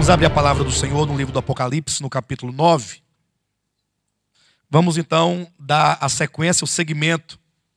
Vamos abrir a palavra do Senhor no livro do Apocalipse, no capítulo 9. Vamos então dar a sequência, o segmento,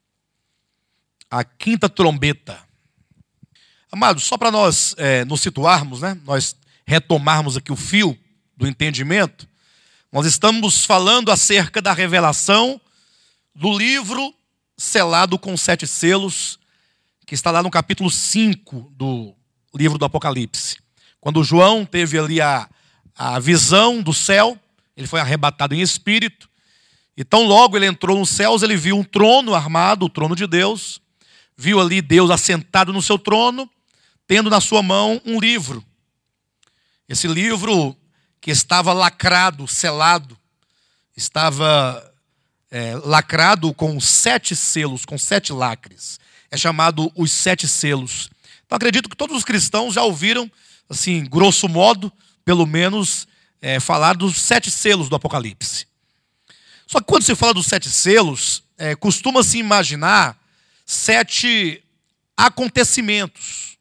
a quinta trombeta. Amados, só para nós nos situarmos, nós retomarmos aqui o fio do entendimento, nós estamos falando acerca da revelação do livro selado com 7 selos, que está lá no capítulo 5 do livro do Apocalipse. Quando João teve ali a visão do céu, ele foi arrebatado em espírito, e tão logo ele entrou nos céus, ele viu um trono armado, o trono de Deus, viu ali Deus assentado no seu trono, tendo na sua mão um livro. Esse livro que estava lacrado, selado, estava lacrado com 7 selos, com 7 lacres. É chamado os 7 selos. Então acredito que todos os cristãos já ouviram, assim, grosso modo, pelo menos, falar dos 7 selos do Apocalipse. Só que quando se fala dos 7 selos, costuma-se imaginar 7 acontecimentos.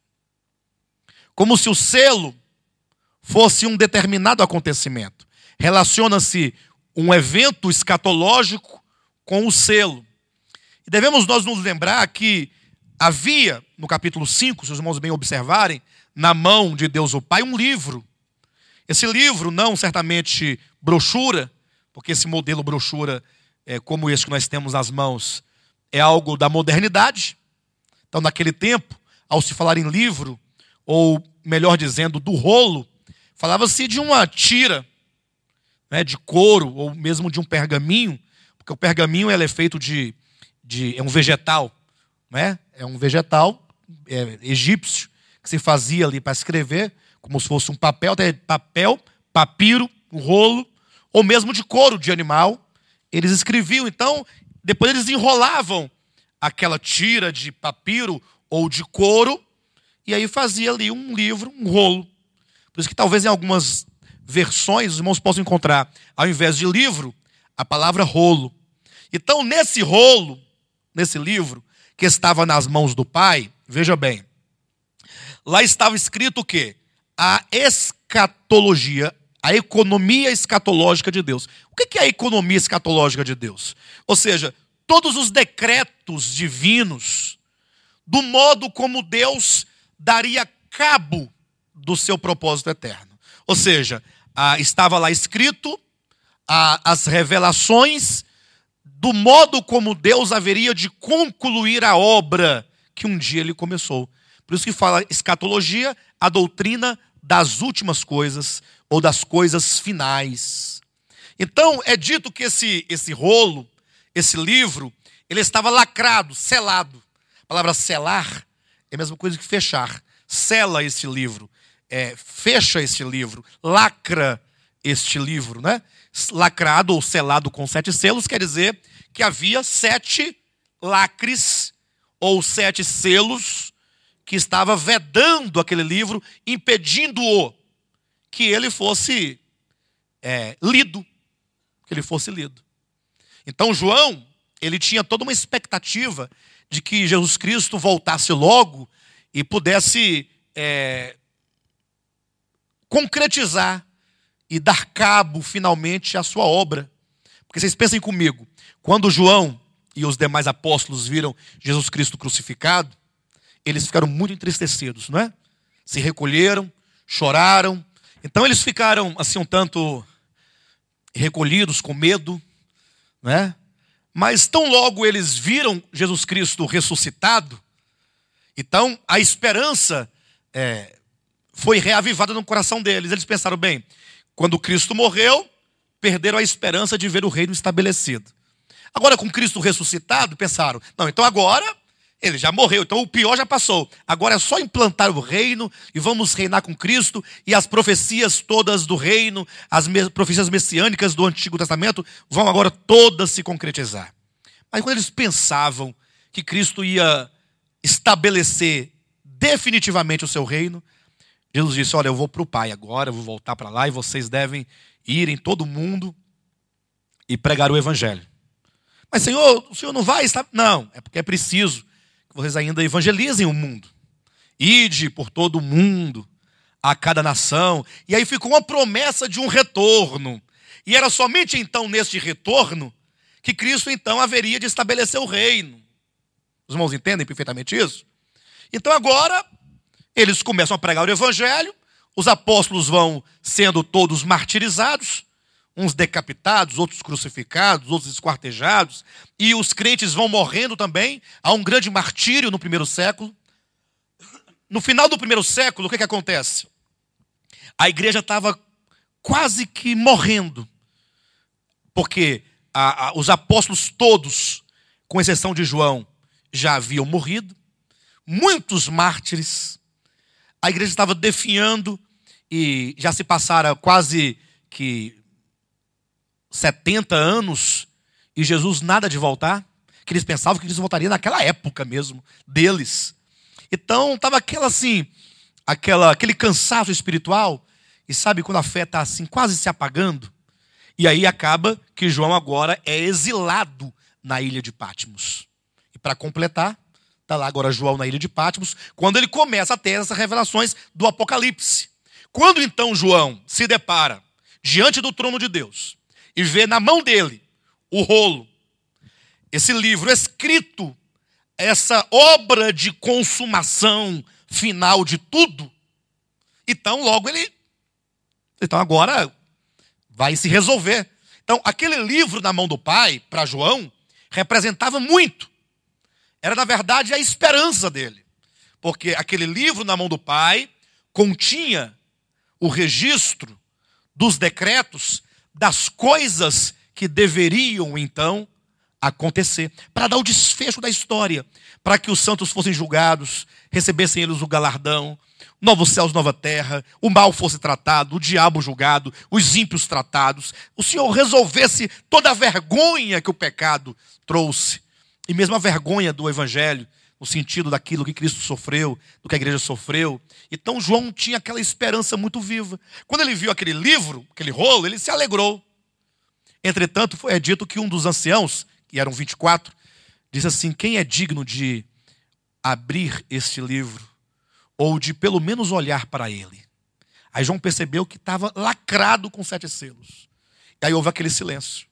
Como se o selo fosse um determinado acontecimento. Relaciona-se um evento escatológico com o selo. E devemos nós nos lembrar que havia, no capítulo 5, se os irmãos bem observarem, na mão de Deus o Pai, um livro. Esse livro, não certamente brochura, porque esse modelo brochura, como esse que nós temos nas mãos, é algo da modernidade. Então, naquele tempo, ao se falar em livro, ou melhor dizendo, do rolo, falava-se de uma tira, de couro, ou mesmo de um pergaminho, porque o pergaminho é feito é um vegetal, é um vegetal egípcio, que se fazia ali para escrever, como se fosse um papel, papiro, um rolo, ou mesmo de couro de animal, eles escreviam. Então, depois eles enrolavam aquela tira de papiro ou de couro, e aí fazia ali um livro, um rolo. Por isso que talvez em algumas versões os irmãos possam encontrar, ao invés de livro, a palavra rolo. Então, nesse rolo, nesse livro, que estava nas mãos do Pai, veja bem, lá estava escrito o quê? A escatologia, a economia escatológica de Deus. O que é a economia escatológica de Deus? Ou seja, todos os decretos divinos, do modo como Deus daria cabo do seu propósito eterno. Ou seja, estava lá escrito as revelações do modo como Deus haveria de concluir a obra que um dia ele começou. Por isso que fala escatologia, a doutrina das últimas coisas ou das coisas finais. Então é dito que esse rolo, esse livro, ele estava lacrado, selado. A palavra selar é a mesma coisa que fechar. Sela este livro, fecha este livro, lacra este livro, Lacrado ou selado com 7 selos quer dizer que havia 7 lacres ou 7 selos que estava vedando aquele livro, impedindo-o que ele fosse lido. Que ele fosse lido. Então João, ele tinha toda uma expectativa de que Jesus Cristo voltasse logo e pudesse concretizar e dar cabo finalmente à sua obra. Porque vocês pensem comigo, quando João e os demais apóstolos viram Jesus Cristo crucificado, eles ficaram muito entristecidos, Se recolheram, choraram. Então eles ficaram assim um tanto recolhidos, com medo, Mas tão logo eles viram Jesus Cristo ressuscitado, então a esperança foi reavivada no coração deles. Eles pensaram, bem, quando Cristo morreu, perderam a esperança de ver o reino estabelecido. Agora com Cristo ressuscitado, pensaram, não, então agora ele já morreu, então o pior já passou. Agora é só implantar o reino e vamos reinar com Cristo, e as profecias todas do reino, as profecias messiânicas do Antigo Testamento vão agora todas se concretizar. Mas quando eles pensavam que Cristo ia estabelecer definitivamente o seu reino, Jesus disse, olha, eu vou para o Pai agora, eu vou voltar para lá e vocês devem ir em todo o mundo e pregar o Evangelho. Mas Senhor, o Senhor não vai estar... Não, é porque é preciso que vocês ainda evangelizem o mundo. Ide por todo o mundo, a cada nação. E aí ficou uma promessa de um retorno. E era somente então neste retorno que Cristo então haveria de estabelecer o reino. Os irmãos entendem perfeitamente isso? Então agora eles começam a pregar o evangelho, os apóstolos vão sendo todos martirizados, uns decapitados, outros crucificados, outros esquartejados, e os crentes vão morrendo também. Há um grande martírio no primeiro século. No final do primeiro século, o que acontece? A igreja estava quase que morrendo, porque os apóstolos todos, com exceção de João, já haviam morrido. Muitos mártires. A igreja estava definhando e já se passaram quase que 70 anos e Jesus nada de voltar, que eles pensavam que eles voltariam naquela época mesmo deles. Então estava aquele cansaço espiritual, e sabe quando a fé está assim quase se apagando? E aí acaba que João agora é exilado na ilha de Patmos. E para completar, está lá agora João na ilha de Patmos, quando ele começa a ter essas revelações do Apocalipse. Quando então João se depara diante do trono de Deus e vê na mão dele o rolo, esse livro escrito, essa obra de consumação final de tudo, então logo então agora vai se resolver. Então aquele livro na mão do Pai, para João, representava muito. Era na verdade a esperança dele. Porque aquele livro na mão do Pai continha o registro dos decretos, das coisas que deveriam então acontecer, para dar o desfecho da história, para que os santos fossem julgados, recebessem eles o galardão, novos céus, nova terra, o mal fosse tratado, o diabo julgado, os ímpios tratados, o Senhor resolvesse toda a vergonha que o pecado trouxe, e mesmo a vergonha do evangelho, no sentido daquilo que Cristo sofreu, do que a igreja sofreu. Então João tinha aquela esperança muito viva. Quando ele viu aquele livro, aquele rolo, ele se alegrou. Entretanto, é dito que um dos anciãos, que eram 24, disse assim: quem é digno de abrir este livro, ou de pelo menos olhar para ele? Aí João percebeu que estava lacrado com 7 selos. E aí houve aquele silêncio.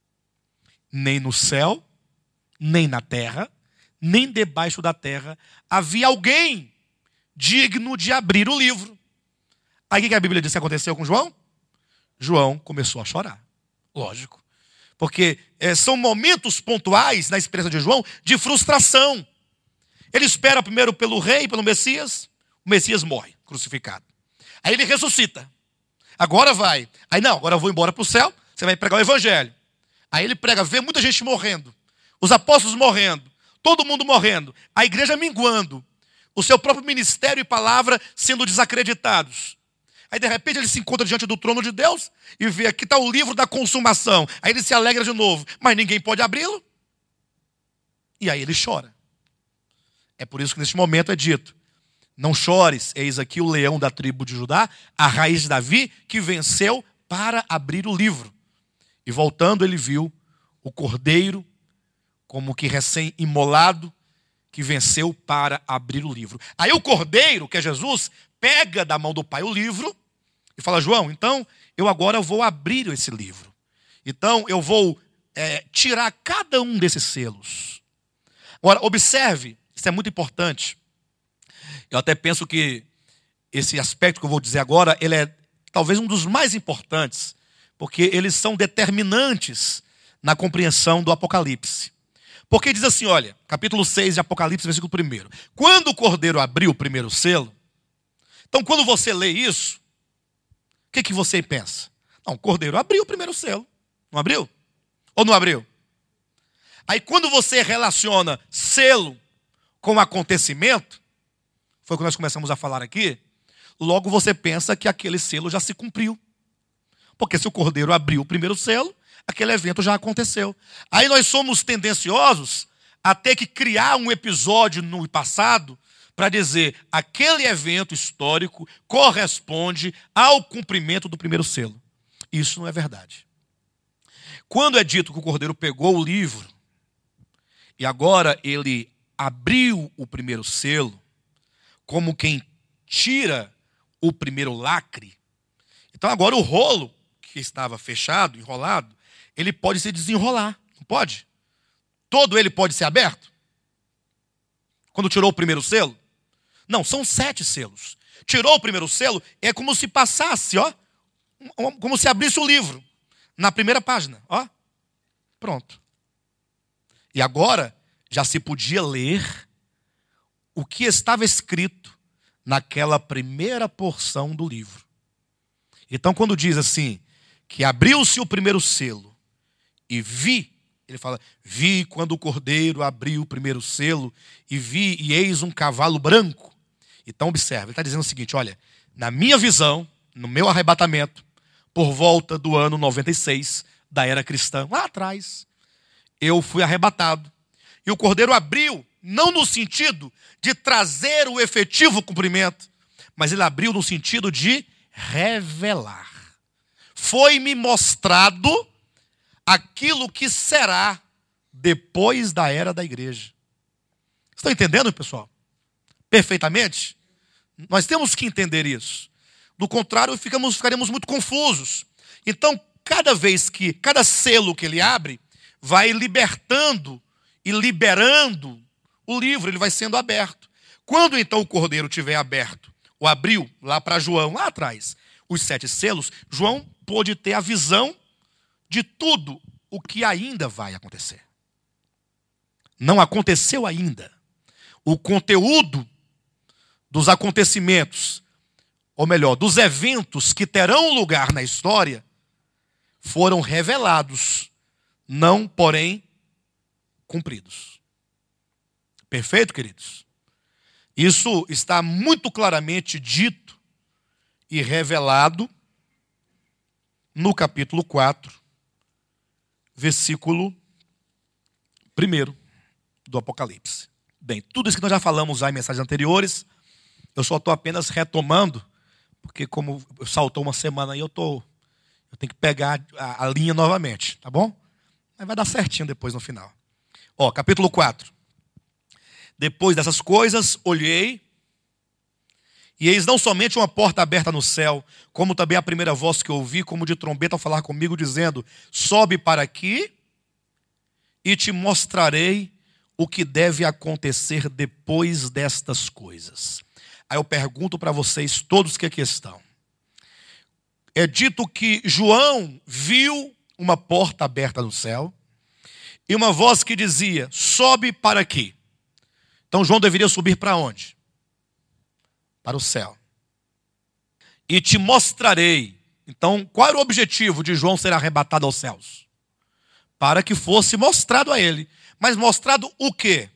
Nem no céu, nem na terra, nem debaixo da terra havia alguém digno de abrir o livro. Aí o que a Bíblia diz que aconteceu com João? João começou a chorar. Lógico. Porque são momentos pontuais na experiência de João de frustração. Ele espera primeiro pelo rei, pelo Messias. O Messias morre, crucificado. Aí ele ressuscita. Agora vai. Aí não, agora eu vou embora para o céu. Você vai pregar o evangelho. Aí ele prega, vê muita gente morrendo. Os apóstolos morrendo. Todo mundo morrendo. A igreja minguando. O seu próprio ministério e palavra sendo desacreditados. Aí de repente ele se encontra diante do trono de Deus e vê, aqui está o livro da consumação. Aí ele se alegra de novo, mas ninguém pode abri-lo. E aí ele chora. É por isso que neste momento é dito: não chores, eis aqui o leão da tribo de Judá, a raiz de Davi, que venceu para abrir o livro. E voltando ele viu o cordeiro, como que recém-imolado, que venceu para abrir o livro. Aí o cordeiro, que é Jesus, pega da mão do Pai o livro e fala: João, então eu agora vou abrir esse livro. Então eu vou tirar cada um desses selos. Agora, observe, isso é muito importante. Eu até penso que esse aspecto que eu vou dizer agora, ele é talvez um dos mais importantes, porque eles são determinantes na compreensão do Apocalipse. Porque diz assim, olha, capítulo 6 de Apocalipse, versículo 1. Quando o cordeiro abriu o primeiro selo, então quando você lê isso, o que você pensa? Não, o cordeiro abriu o primeiro selo. Não abriu? Ou não abriu? Aí quando você relaciona selo com acontecimento, foi o que nós começamos a falar aqui, logo você pensa que aquele selo já se cumpriu. Porque se o cordeiro abriu o primeiro selo, aquele evento já aconteceu. Aí nós somos tendenciosos a ter que criar um episódio no passado para dizer aquele evento histórico corresponde ao cumprimento do primeiro selo. Isso não é verdade. Quando é dito que o cordeiro pegou o livro e agora ele abriu o primeiro selo, como quem tira o primeiro lacre, então agora o rolo que estava fechado, enrolado, ele pode se desenrolar, não pode? Todo ele pode ser aberto? Quando tirou o primeiro selo? Não, são 7 selos. Tirou o primeiro selo, é como se passasse, ó, como se abrisse o livro, na primeira página, ó. Pronto. E agora, já se podia ler o que estava escrito naquela primeira porção do livro. Então, quando diz assim, que abriu-se o primeiro selo e vi, ele fala, vi quando o cordeiro abriu o primeiro selo e vi e eis um cavalo branco. Então, observe, ele está dizendo o seguinte, olha, na minha visão, no meu arrebatamento, por volta do ano 96 da era cristã, lá atrás, eu fui arrebatado. E o cordeiro abriu, não no sentido de trazer o efetivo cumprimento, mas ele abriu no sentido de revelar. Foi-me mostrado aquilo que será depois da era da igreja. Estão entendendo, pessoal? Perfeitamente? Nós temos que entender isso. Do contrário, ficaremos muito confusos. Então, cada selo que ele abre, vai libertando e liberando o livro, ele vai sendo aberto. Quando então o cordeiro tiver aberto, ou abriu lá para João, lá atrás, os 7 selos, João pôde ter a visão de tudo o que ainda vai acontecer. Não aconteceu ainda. O conteúdo dos acontecimentos, ou melhor, dos eventos que terão lugar na história, foram revelados, não, porém, cumpridos. Perfeito, queridos? Isso está muito claramente dito e revelado no capítulo 4, versículo 1 do Apocalipse. Bem, tudo isso que nós já falamos já em mensagens anteriores, eu só estou apenas retomando, porque como saltou uma semana aí, eu tenho que pegar a linha novamente, tá bom? Mas vai dar certinho depois no final. Ó, capítulo 4. Depois dessas coisas, olhei, e eis não somente uma porta aberta no céu, como também a primeira voz que ouvi, como de trombeta ao falar comigo, dizendo, sobe para aqui e te mostrarei o que deve acontecer depois destas coisas. Aí eu pergunto para vocês todos que aqui estão. É dito que João viu uma porta aberta no céu e uma voz que dizia, sobe para aqui. Então João deveria subir para onde? Para o céu. E te mostrarei. Então, qual era o objetivo de João ser arrebatado aos céus? Para que fosse mostrado a ele. Mas mostrado o quê?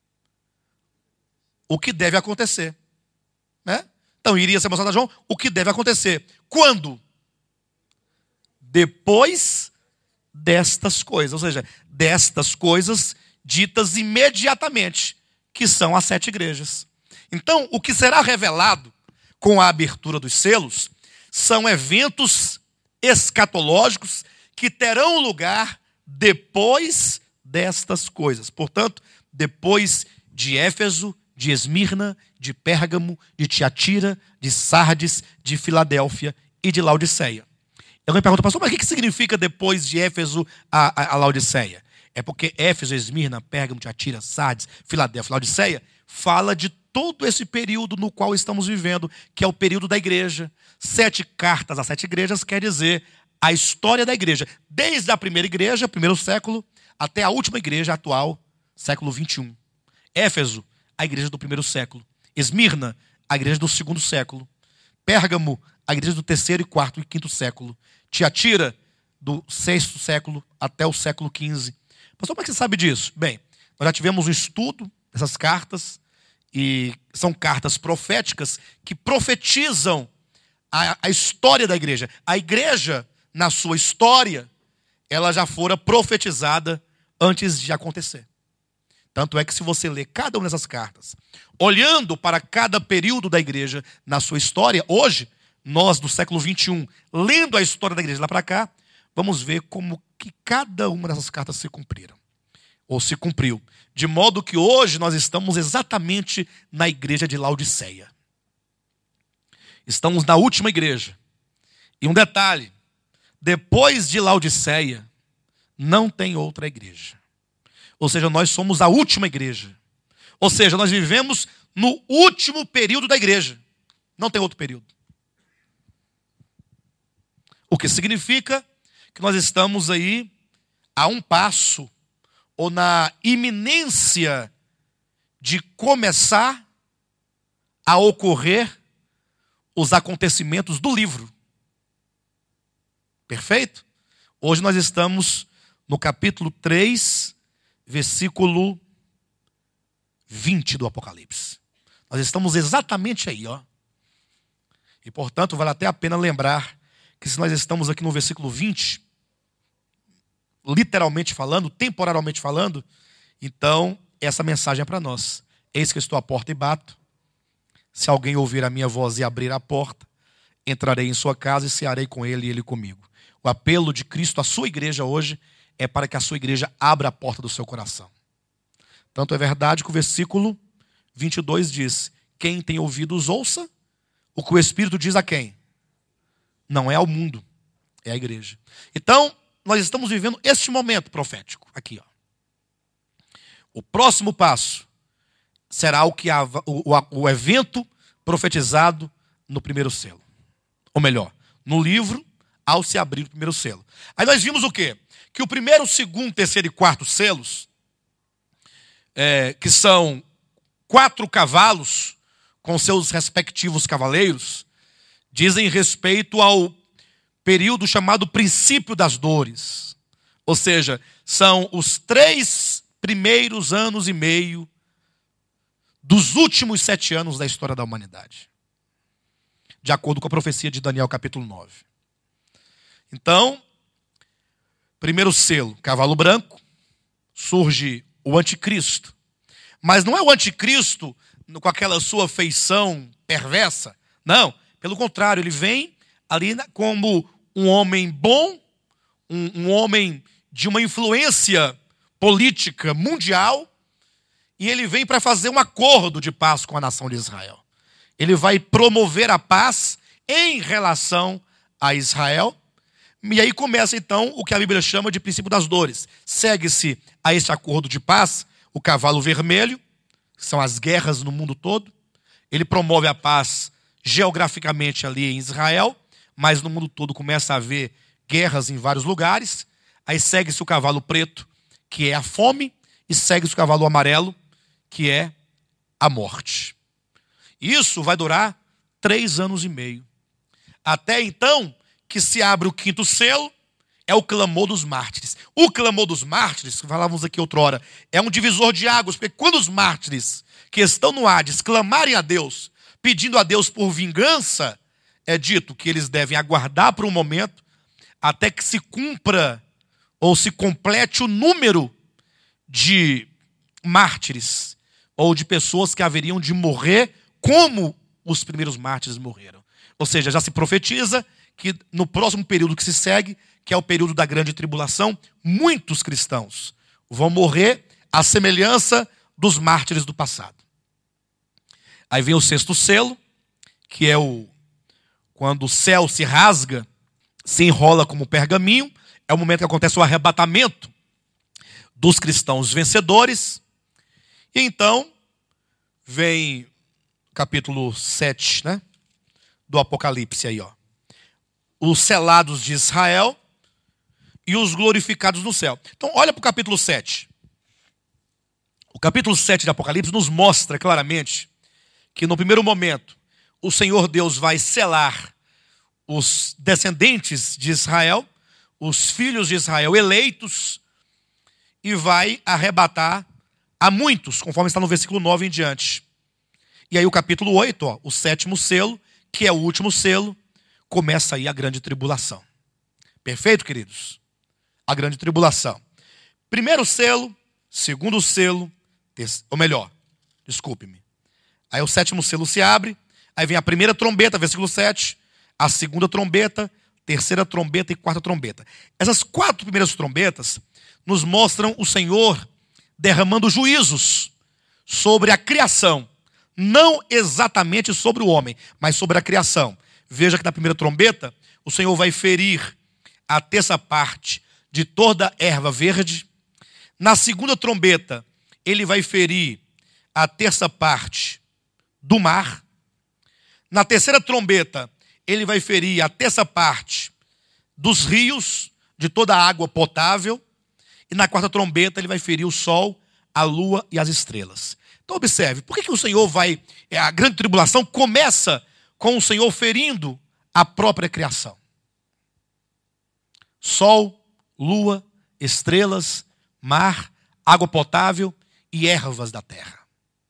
O que deve acontecer. Né? Então, iria ser mostrado a João o que deve acontecer. Quando? Depois destas coisas. Ou seja, destas coisas ditas imediatamente, que são as 7 igrejas. Então, o que será revelado com a abertura dos selos são eventos escatológicos que terão lugar depois destas coisas. Portanto, depois de Éfeso, de Esmirna, de Pérgamo, de Tiatira, de Sardes, de Filadélfia e de Laodiceia. Eu me pergunto, pastor, mas o que significa depois de Éfeso a Laodiceia? É porque Éfeso, Esmirna, Pérgamo, Tiatira, Sardes, Filadélfia, Laodiceia fala de todo esse período no qual estamos vivendo, que é o período da igreja. 7 cartas às 7 igrejas quer dizer a história da igreja, desde a primeira igreja, primeiro século, até a última igreja atual, século 21. Éfeso, a igreja do primeiro século. Esmirna, a igreja do segundo século. Pérgamo, a igreja do terceiro, quarto e quinto século. Tiatira, do sexto século até o século XV. Pastor, como é que você sabe disso? Bem, nós já tivemos um estudo dessas cartas, e são cartas proféticas que profetizam a história da igreja. A igreja, na sua história, ela já fora profetizada antes de acontecer. Tanto é que se você ler cada uma dessas cartas, olhando para cada período da igreja na sua história, hoje, nós do século 21, lendo a história da igreja lá para cá, vamos ver como que cada uma dessas cartas se cumpriram. Ou se cumpriu. De modo que hoje nós estamos exatamente na igreja de Laodiceia. Estamos na última igreja. E um detalhe, depois de Laodiceia, não tem outra igreja. Ou seja, nós somos a última igreja. Ou seja, nós vivemos no último período da igreja. Não tem outro período. O que significa que nós estamos aí a um passo, ou na iminência de começar a ocorrer os acontecimentos do livro. Perfeito? Hoje nós estamos no capítulo 3, versículo 20 do Apocalipse. Nós estamos exatamente aí, ó. E portanto vale até a pena lembrar que se nós estamos aqui no versículo 20, literalmente falando, temporalmente falando, então essa mensagem é para nós. Eis que eu estou à porta e bato. Se alguém ouvir a minha voz e abrir a porta, entrarei em sua casa e cearei com ele e ele comigo. O apelo de Cristo à sua igreja hoje é para que a sua igreja abra a porta do seu coração. Tanto é verdade que o versículo 22 diz: quem tem ouvidos ouça o que o Espírito diz a quem? Não é ao mundo, é à igreja. Então, nós estamos vivendo este momento profético aqui, ó. O próximo passo será o evento profetizado no primeiro selo. Ou melhor, no livro, ao se abrir o primeiro selo. Aí nós vimos o quê? Que o primeiro, segundo, terceiro e quarto selos, que são 4 cavalos com seus respectivos cavaleiros, dizem respeito ao período chamado princípio das dores. Ou seja, são os 3 primeiros anos e meio dos últimos 7 anos da história da humanidade. De acordo com a profecia de Daniel capítulo 9. Então, primeiro selo, cavalo branco, surge o anticristo. Mas não é o anticristo com aquela sua feição perversa. Não, pelo contrário, ele vem ali como um homem bom, um homem de uma influência política mundial, e ele vem para fazer um acordo de paz com a nação de Israel. Ele vai promover a paz em relação a Israel, e aí começa então o que a Bíblia chama de princípio das dores. Segue-se a esse acordo de paz o cavalo vermelho, que são as guerras no mundo todo. Ele promove a paz geograficamente ali em Israel, mas no mundo todo começa a haver guerras em vários lugares. Aí segue-se o cavalo preto, que é a fome, e segue-se o cavalo amarelo, que é a morte. Isso vai durar 3 anos e meio. Até então que se abre o 5º selo, é o clamor dos mártires. O clamor dos mártires, que falávamos aqui outrora, é um divisor de águas, porque quando os mártires que estão no Hades clamarem a Deus, pedindo a Deus por vingança, é dito que eles devem aguardar por um momento até que se cumpra ou se complete o número de mártires ou de pessoas que haveriam de morrer como os primeiros mártires morreram. Ou seja, já se profetiza que no próximo período que se segue, que é o período da grande tribulação, muitos cristãos vão morrer à semelhança dos mártires do passado. Aí vem o 6º selo, que é quando o céu se rasga, se enrola como pergaminho, é o momento que acontece o arrebatamento dos cristãos vencedores. E então vem capítulo 7, né, do Apocalipse aí, ó. Os selados de Israel e os glorificados no céu. Então olha para o capítulo 7. O capítulo 7 de Apocalipse nos mostra claramente que no primeiro momento o Senhor Deus vai selar os descendentes de Israel, os filhos de Israel eleitos, e vai arrebatar a muitos, conforme está no versículo 9 em diante. E aí o capítulo 8, ó, o 7º selo, que é o último selo, começa aí a grande tribulação. Perfeito, queridos? A grande tribulação. Primeiro selo, segundo selo, ou melhor, desculpe-me. Aí o 7º selo se abre, aí vem a primeira trombeta, versículo 7, a segunda trombeta, terceira trombeta e quarta trombeta. Essas 4 primeiras trombetas nos mostram o Senhor derramando juízos sobre a criação. não exatamente sobre o homem, mas sobre a criação. Veja que na primeira trombeta, o Senhor vai ferir a terça parte de toda erva verde. Na segunda trombeta, ele vai ferir a terça parte do mar. Na terceira trombeta, ele vai ferir a terça parte dos rios, de toda a água potável. E na quarta trombeta, ele vai ferir o sol, a lua e as estrelas. Então observe, por que o Senhor vai... A grande tribulação começa com o Senhor ferindo a própria criação. Sol, lua, estrelas, mar, água potável e ervas da terra.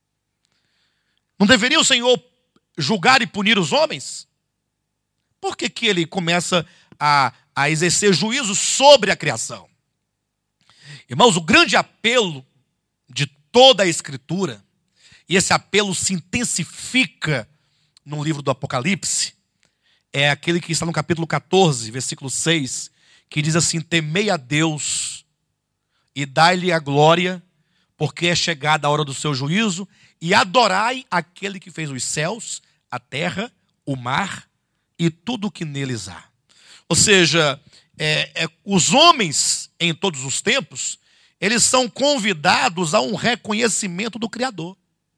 Não deveria o Senhor julgar e punir os homens? Por que ele começa a exercer juízo sobre a criação? Irmãos, o grande apelo de toda a Escritura, e esse apelo se intensifica no livro do Apocalipse, é aquele que está no capítulo 14, versículo 6, que diz assim: temei a Deus e dai-lhe a glória, porque é chegada a hora do seu juízo, e adorai aquele que fez os céus, a terra, o mar e tudo o que neles há. Ou seja, os homens em todos os tempos, eles são convidados a um reconhecimento do Criador,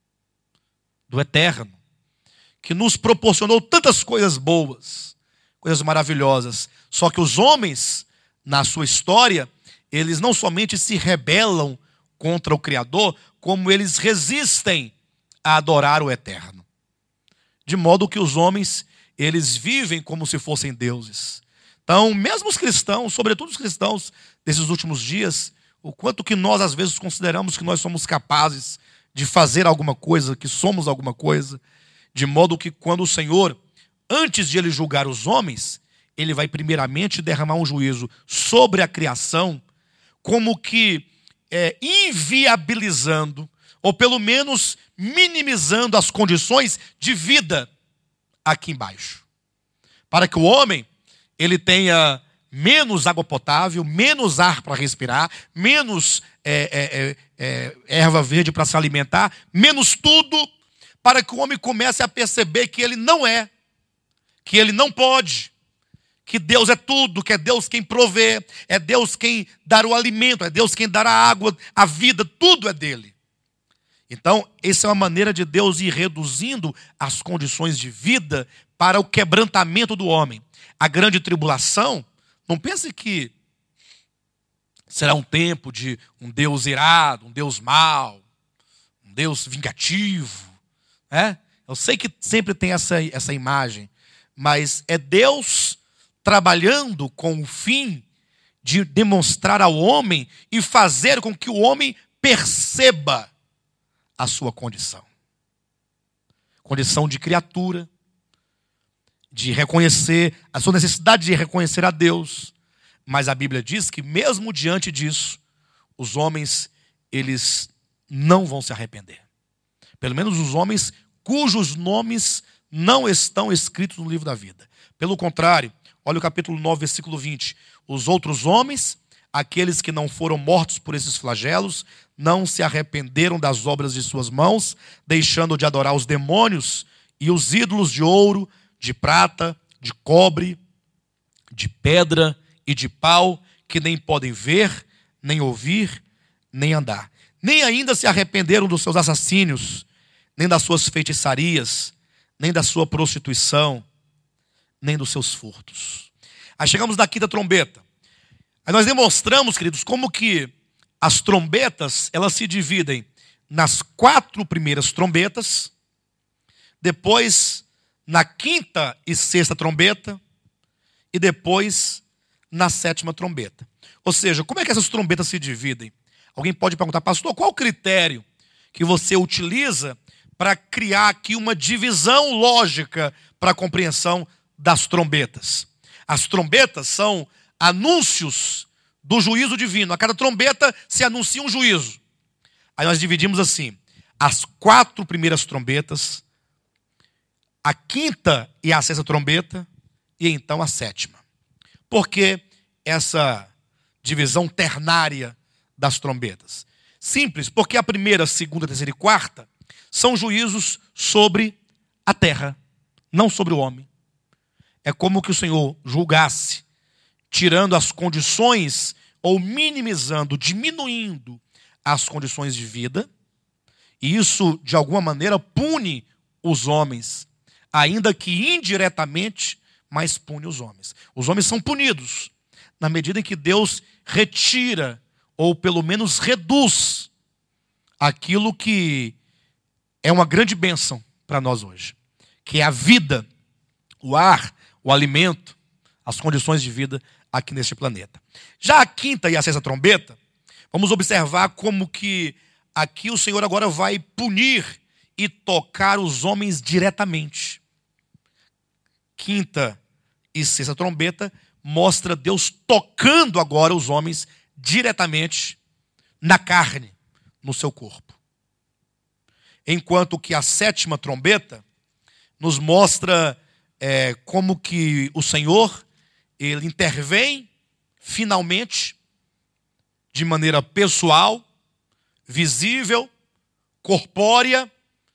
do Eterno, que nos proporcionou tantas coisas boas, coisas maravilhosas. Só que os homens, na sua história, eles não somente se rebelam contra o Criador, como eles resistem a adorar o Eterno. De modo que os homens, eles vivem como se fossem deuses. Então, mesmo os cristãos, sobretudo os cristãos desses últimos dias, o quanto que nós às vezes consideramos que nós somos capazes de fazer alguma coisa, que somos alguma coisa, de modo que quando o Senhor, antes de ele julgar os homens, ele vai primeiramente derramar um juízo sobre a criação, como que inviabilizando, ou pelo menos minimizando as condições de vida aqui embaixo. Para que o homem, ele tenha menos água potável, menos ar para respirar, menos erva verde para se alimentar, menos tudo, para que o homem comece a perceber que ele não é, que ele não pode, que Deus é tudo, que é Deus quem provê, é Deus quem dá o alimento, é Deus quem dá a água, a vida, tudo é dele. Então, essa é uma maneira de Deus ir reduzindo as condições de vida para o quebrantamento do homem. A grande tribulação, não pense que será um tempo de um Deus irado, um Deus mau, um Deus vingativo. Eu sei que sempre tem essa imagem, mas é Deus trabalhando com o fim de demonstrar ao homem e fazer com que o homem perceba a sua condição. Condição de criatura, de reconhecer a sua necessidade de reconhecer a Deus. Mas a Bíblia diz que mesmo diante disso, os homens, eles não vão se arrepender. Pelo menos os homens cujos nomes não estão escritos no livro da vida. Pelo contrário, olha o capítulo 9, versículo 20. Os outros homens, aqueles que não foram mortos por esses flagelos, não se arrependeram das obras de suas mãos, deixando de adorar os demônios e os ídolos de ouro, de prata, de cobre, de pedra e de pau, que nem podem ver, nem ouvir, nem andar. Nem ainda se arrependeram dos seus assassínios, nem das suas feitiçarias, nem da sua prostituição, nem dos seus furtos. Aí chegamos na quinta trombeta. Aí nós demonstramos, queridos, como que as trombetas, elas se dividem nas 4 primeiras trombetas, depois na quinta e sexta trombeta, e depois na 7ª trombeta. Ou seja, como é que essas trombetas se dividem? Alguém pode perguntar: pastor, qual o critério que você utiliza para criar aqui uma divisão lógica para a compreensão das trombetas? As trombetas são anúncios do juízo divino. A cada trombeta se anuncia um juízo. Aí nós dividimos assim: as 4 primeiras trombetas, a quinta e a 6ª trombeta, e então a 7ª. Por que essa divisão ternária das trombetas? Simples, porque a primeira, segunda, terceira e quarta são juízos sobre a terra, não sobre o homem. É como que o Senhor julgasse, tirando as condições ou minimizando, diminuindo as condições de vida. E isso, de alguma maneira, pune os homens, ainda que indiretamente, mas pune os homens. Os homens são punidos na medida em que Deus retira, ou pelo menos reduz, aquilo que é uma grande bênção para nós hoje, que é a vida, o ar, o alimento, as condições de vida aqui neste planeta. Já a quinta e a sexta trombeta, vamos observar como que aqui o Senhor agora vai punir e tocar os homens diretamente. Quinta e sexta trombeta mostra Deus tocando agora os homens diretamente na carne, no seu corpo. Enquanto que a sétima trombeta nos mostra como que o Senhor, ele intervém finalmente, de maneira pessoal, visível, corpórea,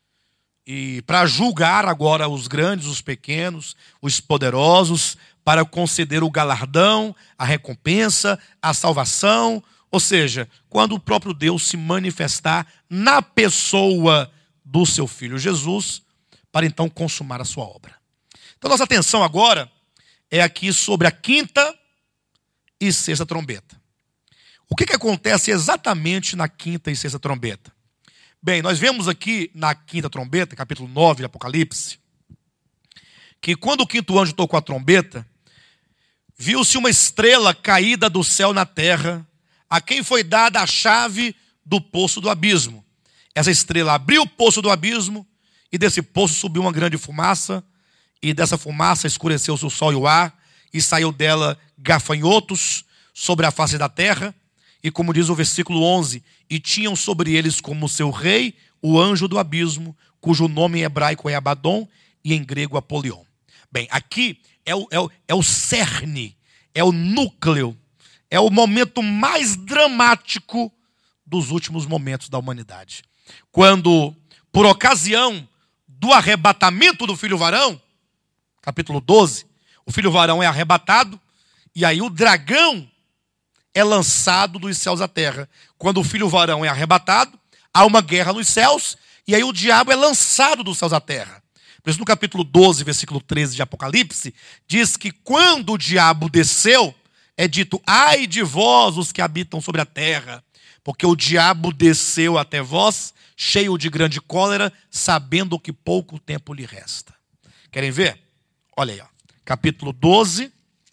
e para julgar agora os grandes, os pequenos, os poderosos, para conceder o galardão, a recompensa, a salvação. Ou seja, quando o próprio Deus se manifestar na pessoa do seu Filho Jesus, para então consumar a sua obra. Então nossa atenção agora é aqui sobre a quinta e sexta trombeta. O que acontece exatamente na quinta e sexta trombeta? Bem, nós vemos aqui na quinta trombeta, capítulo 9 de Apocalipse, que quando o quinto anjo tocou a trombeta, viu-se uma estrela caída do céu na terra, a quem foi dada a chave do poço do abismo. Essa estrela abriu o poço do abismo, e desse poço subiu uma grande fumaça, e dessa fumaça escureceu-se o sol e o ar, e saiu dela gafanhotos sobre a face da terra, e como diz o versículo 11, e tinham sobre eles como seu rei o anjo do abismo, cujo nome em hebraico é Abaddon e em grego Apolion. Bem, aqui é o cerne, é o núcleo, é o momento mais dramático dos últimos momentos da humanidade. Quando, por ocasião do arrebatamento do filho varão, capítulo 12, o filho varão é arrebatado, e aí o dragão é lançado dos céus à terra. Quando o filho varão é arrebatado, há uma guerra nos céus, e aí o diabo é lançado dos céus à terra. Por isso no capítulo 12, versículo 13 de Apocalipse, diz que quando o diabo desceu, é dito, ai de vós os que habitam sobre a terra, porque o diabo desceu até vós, cheio de grande cólera, sabendo que pouco tempo lhe resta. Querem ver? Olha aí, ó. Capítulo 12,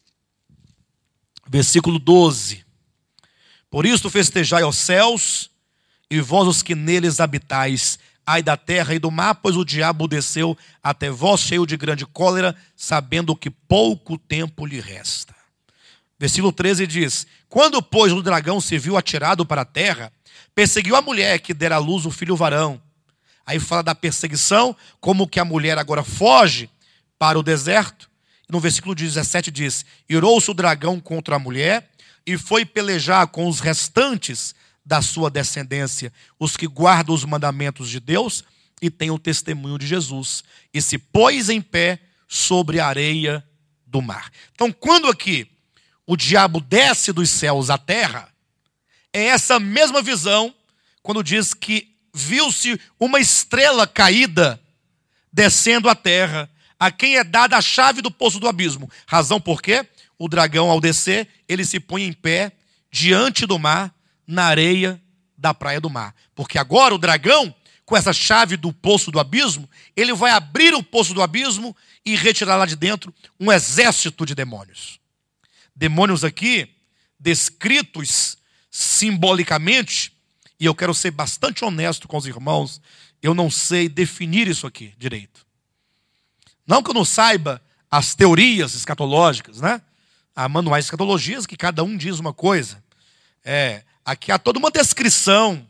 versículo 12. Por isso festejai aos céus, e vós os que neles habitais, ai da terra e do mar, pois o diabo desceu até vós, cheio de grande cólera, sabendo que pouco tempo lhe resta. Versículo 13 diz, quando, pois, o dragão se viu atirado para a terra, perseguiu a mulher que dera à luz o filho varão. Aí fala da perseguição, como que a mulher agora foge para o deserto. No versículo 17 diz, irou-se o dragão contra a mulher, e foi pelejar com os restantes da sua descendência, os que guardam os mandamentos de Deus e têm o testemunho de Jesus, e se pôs em pé sobre a areia do mar. Então, quando aqui o diabo desce dos céus à terra, é essa mesma visão quando diz que viu-se uma estrela caída descendo à terra, a quem é dada a chave do poço do abismo. Razão por quê? O dragão, ao descer, ele se põe em pé diante do mar, na areia da praia do mar. Porque agora o dragão, com essa chave do poço do abismo, ele vai abrir o poço do abismo e retirar lá de dentro um exército de demônios. Demônios aqui, descritos simbolicamente, e eu quero ser bastante honesto com os irmãos, eu não sei definir isso aqui direito. Não que eu não saiba as teorias escatológicas, né? Há manuais de escatologias que cada um diz uma coisa. Aqui há toda uma descrição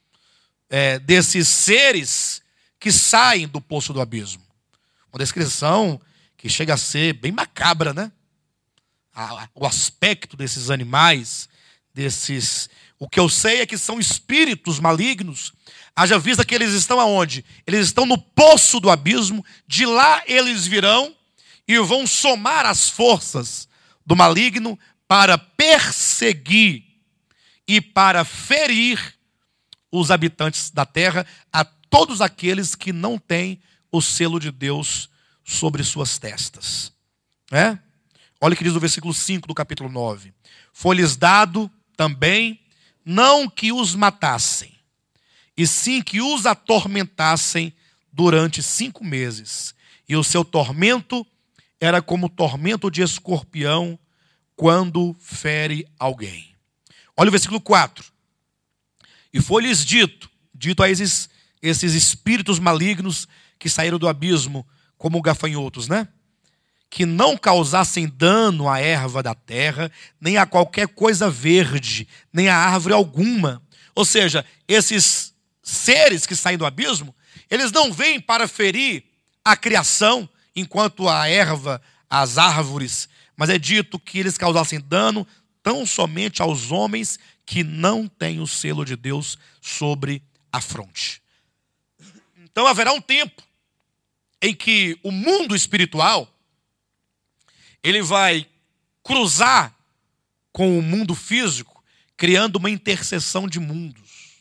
desses seres que saem do poço do abismo. Uma descrição que chega a ser bem macabra, né? O aspecto desses animais, O que eu sei é que são espíritos malignos. Haja vista que eles estão aonde? Eles estão no poço do abismo. De lá eles virão e vão somar as forças do maligno para perseguir e para ferir os habitantes da terra, a todos aqueles que não têm o selo de Deus sobre suas testas. Olha o que diz o versículo 5 do capítulo 9. Foi-lhes dado também, não que os matassem, e sim que os atormentassem durante 5 meses. E o seu tormento era como o tormento de escorpião quando fere alguém. Olha o versículo 4. E foi-lhes dito a esses espíritos malignos que saíram do abismo como gafanhotos, que não causassem dano à erva da terra, nem a qualquer coisa verde, nem a árvore alguma. Ou seja, esses seres que saem do abismo, eles não vêm para ferir a criação, enquanto a erva, as árvores, mas é dito que eles causassem dano tão somente aos homens que não têm o selo de Deus sobre a fronte. Então haverá um tempo em que o mundo espiritual ele vai cruzar com o mundo físico, criando uma interseção de mundos.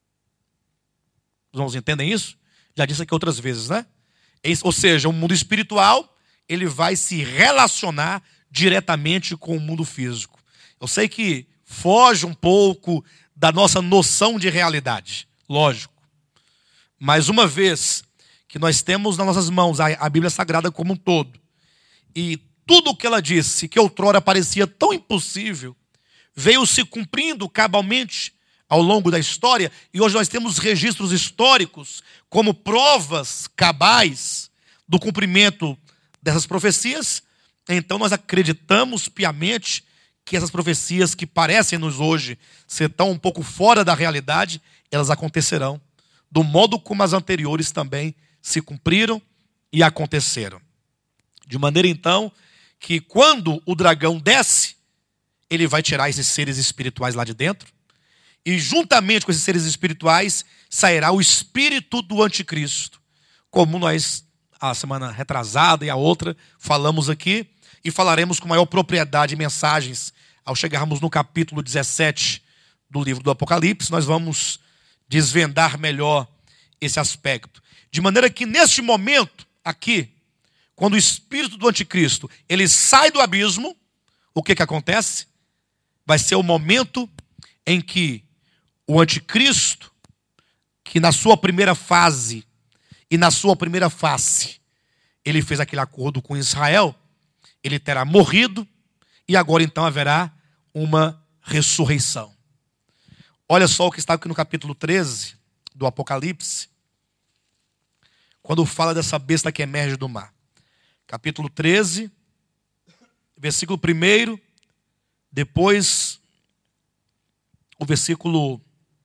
Os irmãos entendem isso? Já disse aqui outras vezes, Ou seja, o mundo espiritual ele vai se relacionar diretamente com o mundo físico. Eu sei que foge um pouco da nossa noção de realidade, lógico. Mas uma vez que nós temos nas nossas mãos a Bíblia Sagrada como um todo, e tudo o que ela disse, que outrora parecia tão impossível, veio se cumprindo cabalmente ao longo da história, e hoje nós temos registros históricos como provas cabais do cumprimento dessas profecias. Então nós acreditamos piamente que essas profecias que parecem-nos hoje ser tão um pouco fora da realidade, elas acontecerão, do modo como as anteriores também se cumpriram e aconteceram. De maneira então que quando o dragão desce, ele vai tirar esses seres espirituais lá de dentro, e juntamente com esses seres espirituais sairá o espírito do anticristo, como nós a semana retrasada e a outra falamos aqui, e falaremos com maior propriedade e mensagens ao chegarmos no capítulo 17 do livro do Apocalipse. Nós vamos desvendar melhor esse aspecto. De maneira que neste momento aqui, quando o espírito do anticristo ele sai do abismo, o que acontece? Vai ser o momento em que o anticristo, que na sua primeira fase e na sua primeira face, ele fez aquele acordo com Israel, ele terá morrido e agora então haverá uma ressurreição. Olha só o que está aqui no capítulo 13 do Apocalipse, quando fala dessa besta que emerge do mar. Capítulo 13, versículo 1, depois o versículo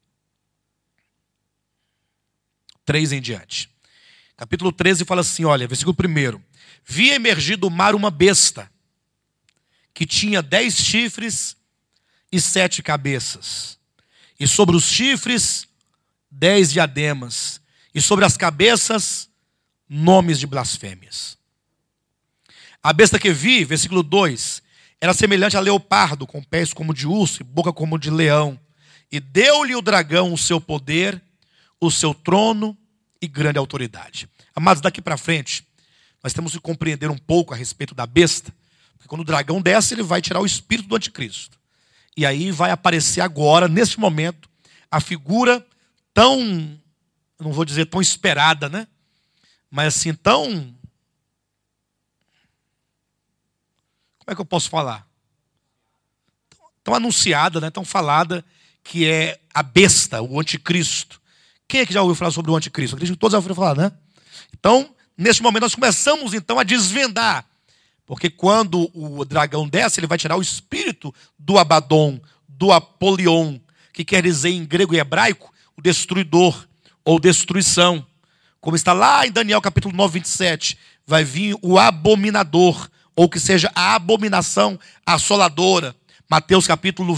3 em diante. Capítulo 13 fala assim, olha, versículo 1. Vi emergir do mar uma besta, que tinha 10 chifres e 7 cabeças. E sobre os chifres, 10 diademas. E sobre as cabeças, nomes de blasfêmias. A besta que vi, versículo 2, era semelhante a leopardo, com pés como de urso e boca como de leão. E deu-lhe o dragão o seu poder, o seu trono e grande autoridade. Amados, daqui para frente, nós temos que compreender um pouco a respeito da besta, porque quando o dragão desce, ele vai tirar o espírito do anticristo. E aí vai aparecer agora, neste momento, a figura tão, não vou dizer tão esperada, mas assim, tão... Como é que eu posso falar? Tão anunciada, tão falada, que é a besta, o anticristo. Quem é que já ouviu falar sobre o anticristo? Acredito que todos já ouviram falar, Então, neste momento, nós começamos então a desvendar. Porque quando o dragão desce, ele vai tirar o espírito do Abaddon, do Apolion, que quer dizer em grego e hebraico, o destruidor ou destruição. Como está lá em Daniel capítulo 9, 27, vai vir o abominador, ou que seja a abominação assoladora. Mateus capítulo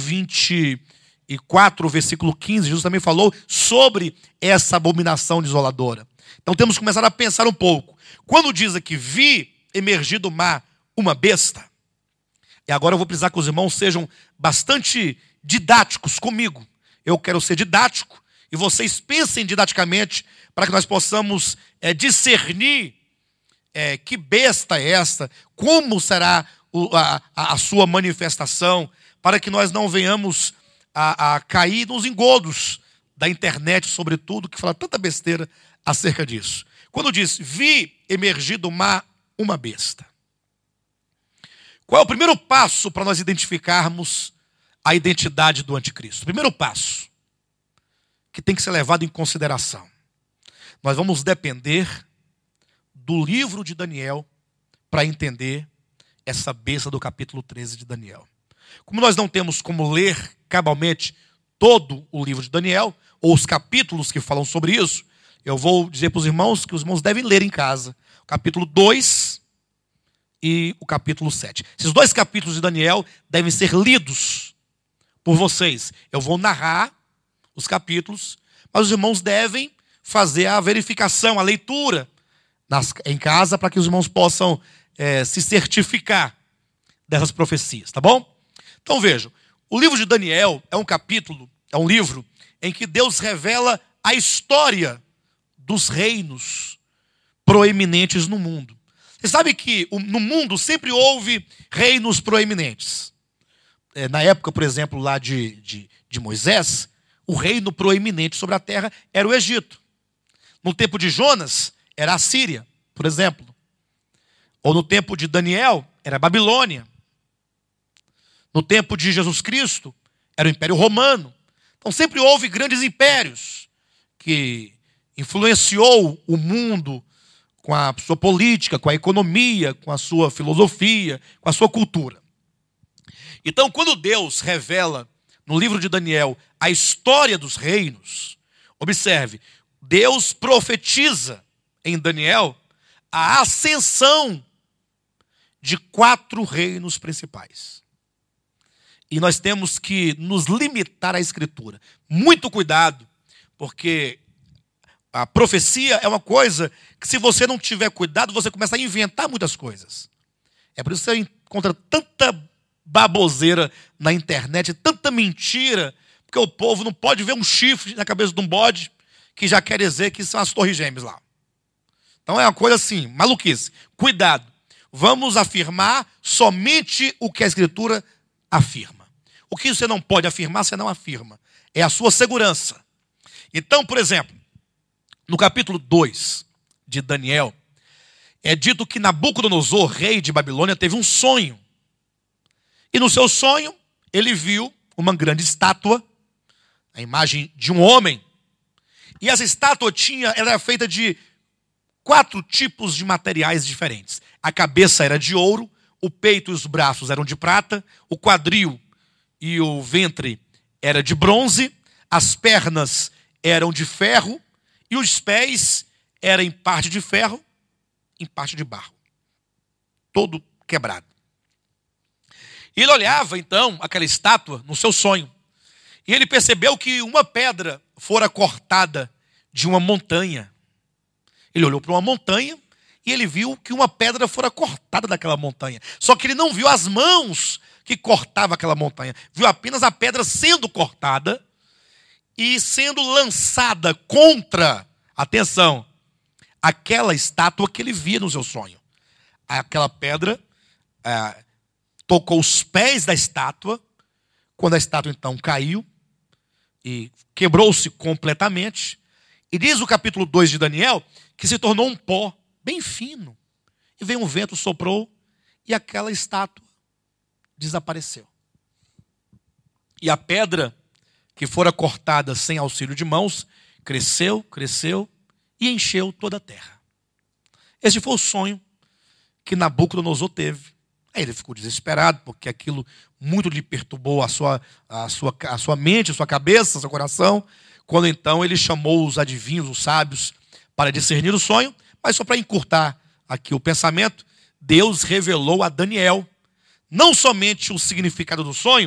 24, versículo 15, Jesus também falou sobre essa abominação desoladora. Então temos que começar a pensar um pouco. Quando diz aqui, vi emergir do mar uma besta, e agora eu vou precisar que os irmãos sejam bastante didáticos comigo. Eu quero ser didático, e vocês pensem didaticamente para que nós possamos discernir que besta é esta, como será a sua manifestação, para que nós não venhamos a cair nos engodos da internet, sobretudo, que fala tanta besteira acerca disso. Quando diz, vi emergir do mar uma besta. Qual é o primeiro passo para nós identificarmos a identidade do anticristo? O primeiro passo, que tem que ser levado em consideração. Nós vamos depender do livro de Daniel para entender essa besta do capítulo 13 de Daniel. Como nós não temos como ler cabalmente todo o livro de Daniel, ou os capítulos que falam sobre isso, eu vou dizer para os irmãos que os irmãos devem ler em casa. O capítulo 2 e o capítulo 7. Esses dois capítulos de Daniel devem ser lidos por vocês. Eu vou narrar os capítulos, mas os irmãos devem fazer a verificação, a leitura em casa, para que os irmãos possam se certificar dessas profecias, tá bom? Então vejam, o livro de Daniel é um livro em que Deus revela a história dos reinos proeminentes no mundo. Você sabe que no mundo sempre houve reinos proeminentes. Na época, por exemplo, lá de Moisés, o reino proeminente sobre a terra era o Egito. No tempo de Jonas, era a Síria, por exemplo. Ou no tempo de Daniel, era a Babilônia. No tempo de Jesus Cristo, era o Império Romano. Então sempre houve grandes impérios que influenciou o mundo com a sua política, com a economia, com a sua filosofia, com a sua cultura. Então, quando Deus revela no livro de Daniel a história dos reinos, observe, Deus profetiza em Daniel a ascensão de 4 reinos principais. E nós temos que nos limitar à Escritura. Muito cuidado, porque a profecia é uma coisa que, se você não tiver cuidado, você começa a inventar muitas coisas. É por isso que você encontra tanta baboseira na internet, tanta mentira, porque o povo não pode ver um chifre na cabeça de um bode que já quer dizer que são as torres gêmeas lá. Então é uma coisa assim, maluquice. Cuidado. Vamos afirmar somente o que a Escritura afirma. O que você não pode afirmar, você não afirma. É a sua segurança. Então, por exemplo, no capítulo 2 de Daniel, é dito que Nabucodonosor, rei de Babilônia, teve um sonho. E no seu sonho, ele viu uma grande estátua, a imagem de um homem. E essa estátua ela era feita de 4 tipos de materiais diferentes. A cabeça era de ouro, o peito e os braços eram de prata, o quadril e o ventre era de bronze, as pernas eram de ferro e os pés eram em parte de ferro, em parte de barro. Todo quebrado. E ele olhava então aquela estátua no seu sonho. E ele percebeu que uma pedra fora cortada de uma montanha. Ele olhou para uma montanha e ele viu que uma pedra fora cortada daquela montanha. Só que ele não viu as mãos que cortavam aquela montanha. Viu apenas a pedra sendo cortada e sendo lançada contra, atenção, aquela estátua que ele via no seu sonho. Aquela pedra tocou os pés da estátua. Quando a estátua então caiu e quebrou-se completamente. E diz o capítulo 2 de Daniel que se tornou um pó bem fino. E veio um vento, soprou, e aquela estátua desapareceu. E a pedra que fora cortada sem auxílio de mãos, cresceu, cresceu e encheu toda a terra. Esse foi o sonho que Nabucodonosor teve. Aí ele ficou desesperado, porque aquilo muito lhe perturbou a sua mente, a sua cabeça, seu coração. Quando então ele chamou os adivinhos, os sábios, para discernir o sonho. Mas só para encurtar aqui o pensamento, Deus revelou a Daniel não somente o significado do sonho,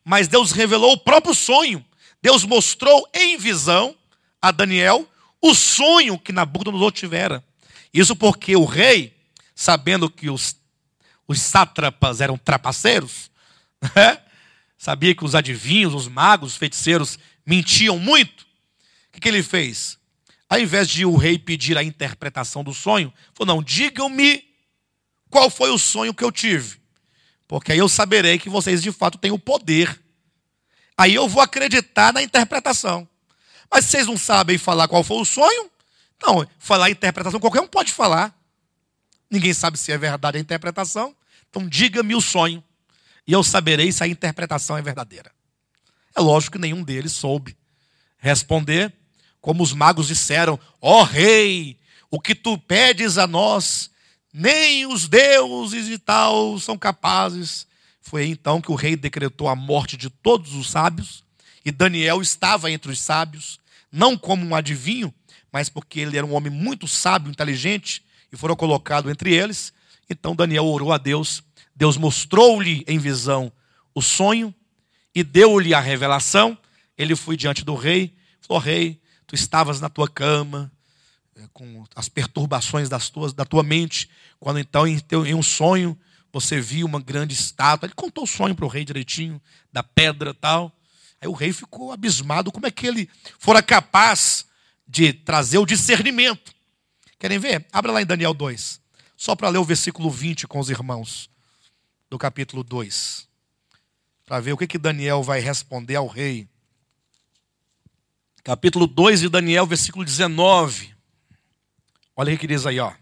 mas Deus revelou o próprio sonho. Deus mostrou em visão a Daniel o sonho que Nabucodonosor tivera. Isso porque o rei, sabendo que os sátrapas eram trapaceiros, sabia que os adivinhos, os magos, os feiticeiros mentiam muito. O que ele fez? Ao invés de o rei pedir a interpretação do sonho, falou: não, digam-me qual foi o sonho que eu tive, porque aí eu saberei que vocês de fato têm o poder. Aí eu vou acreditar na interpretação. Mas vocês não sabem falar qual foi o sonho? Não, falar a interpretação qualquer um pode falar. Ninguém sabe se é verdade a interpretação. Então diga-me o sonho e eu saberei se a interpretação é verdadeira. É lógico que nenhum deles soube responder, como os magos disseram: ó rei, o que tu pedes a nós, nem os deuses e tal são capazes. Foi então que o rei decretou a morte de todos os sábios, e Daniel estava entre os sábios, não como um adivinho, mas porque ele era um homem muito sábio, inteligente, e foram colocados entre eles. Então Daniel orou a Deus, Deus mostrou-lhe em visão o sonho, e deu-lhe a revelação. Ele foi diante do rei, falou: rei, tu estavas na tua cama, com as perturbações da tua mente, quando então em um sonho você viu uma grande estátua. Ele contou o sonho para o rei direitinho, da pedra e tal. Aí o rei ficou abismado, como é que ele fora capaz de trazer o discernimento. Querem ver? Abra lá em Daniel 2, só para ler o versículo 20 com os irmãos, do capítulo 2, para ver o que Daniel vai responder ao rei. Capítulo 2 de Daniel, versículo 19. Olha o que diz aí, ó.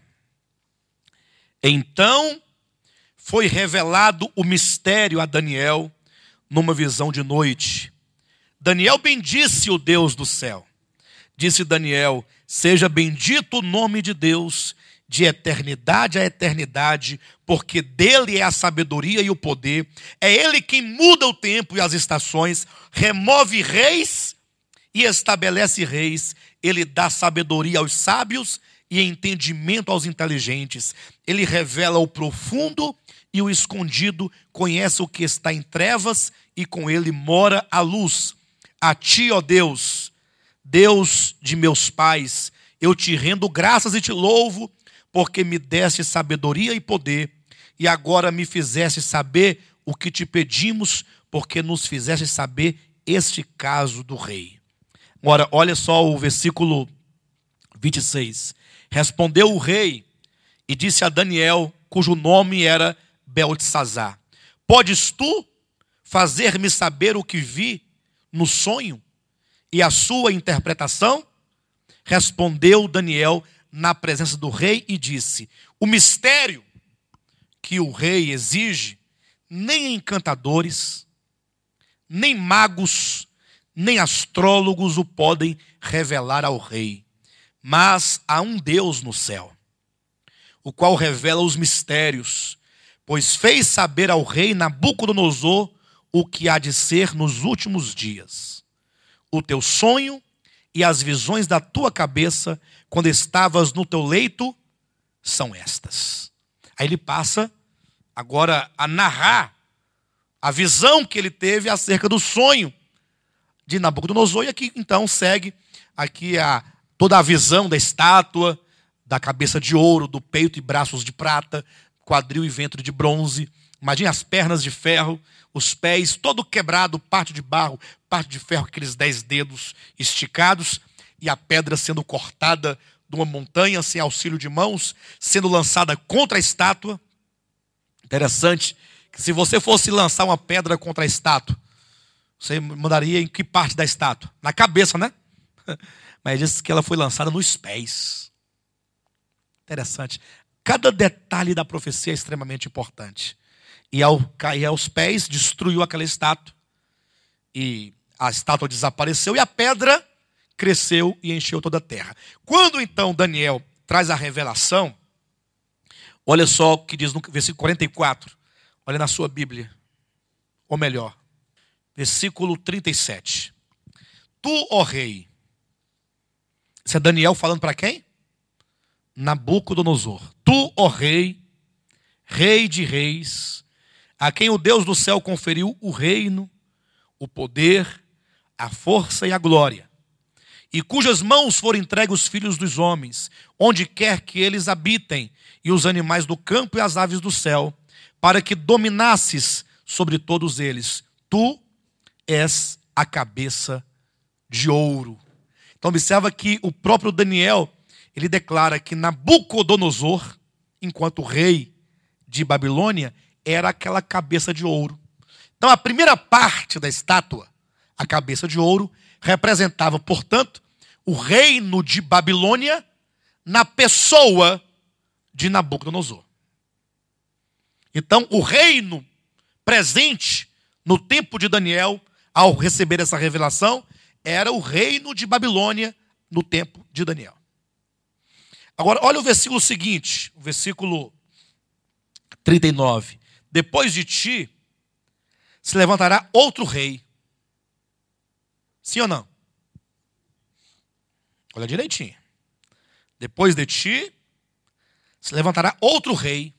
Então foi revelado o mistério a Daniel numa visão de noite. Daniel bendisse o Deus do céu. Disse Daniel: seja bendito o nome de Deus, de eternidade a eternidade, porque dele é a sabedoria e o poder. É ele quem muda o tempo e as estações, remove reis e estabelece reis. Ele dá sabedoria aos sábios e entendimento aos inteligentes. Ele revela o profundo e o escondido, conhece o que está em trevas e com ele mora a luz. A ti, ó Deus, Deus de meus pais, eu te rendo graças e te louvo, porque me deste sabedoria e poder, e agora me fizeste saber o que te pedimos, porque nos fizeste saber este caso do rei. Agora, olha só o versículo 26. Respondeu o rei e disse a Daniel, cujo nome era Beltesazar: podes tu fazer-me saber o que vi no sonho e a sua interpretação? Respondeu Daniel na presença do rei e disse: o mistério que o rei exige, nem encantadores, nem magos, nem astrólogos o podem revelar ao rei, mas há um Deus no céu, o qual revela os mistérios, pois fez saber ao rei Nabucodonosor o que há de ser nos últimos dias. O teu sonho e as visões da tua cabeça, quando estavas no teu leito, são estas. Aí ele passa agora a narrar a visão que ele teve acerca do sonho de Nabucodonosor. E aqui então segue aqui toda a visão da estátua, da cabeça de ouro, do peito e braços de prata, quadril e ventre de bronze. Imagine as pernas de ferro, os pés todo quebrado, parte de barro, parte de ferro, aqueles 10 dedos esticados, e a pedra sendo cortada de uma montanha sem auxílio de mãos, sendo lançada contra a estátua. Interessante que se você fosse lançar uma pedra contra a estátua, você mandaria em que parte da estátua? Na cabeça, né? Mas diz que ela foi lançada nos pés. Interessante. Cada detalhe da profecia é extremamente importante. E ao cair aos pés, destruiu aquela estátua. E a estátua desapareceu e a pedra cresceu e encheu toda a terra. Quando então Daniel traz a revelação, olha só o que diz no versículo 44. Olha na sua Bíblia. Ou melhor, versículo 37. Tu, ó rei. Isso é Daniel falando para quem? Nabucodonosor. Tu, ó rei, rei de reis, a quem o Deus do céu conferiu o reino, o poder, a força e a glória, e cujas mãos foram entregues os filhos dos homens, onde quer que eles habitem, e os animais do campo e as aves do céu, para que dominasses sobre todos eles. Tu és a cabeça de ouro. Então observa que o próprio Daniel, ele declara que Nabucodonosor, enquanto rei de Babilônia, era aquela cabeça de ouro. Então a primeira parte da estátua, a cabeça de ouro, representava, portanto, o reino de Babilônia na pessoa de Nabucodonosor. Então o reino presente no tempo de Daniel, ao receber essa revelação, era o reino de Babilônia no tempo de Daniel. Agora, olha o versículo seguinte, o versículo 39. Depois de ti se levantará outro rei. Sim ou não? Olha direitinho. Depois de ti se levantará outro rei.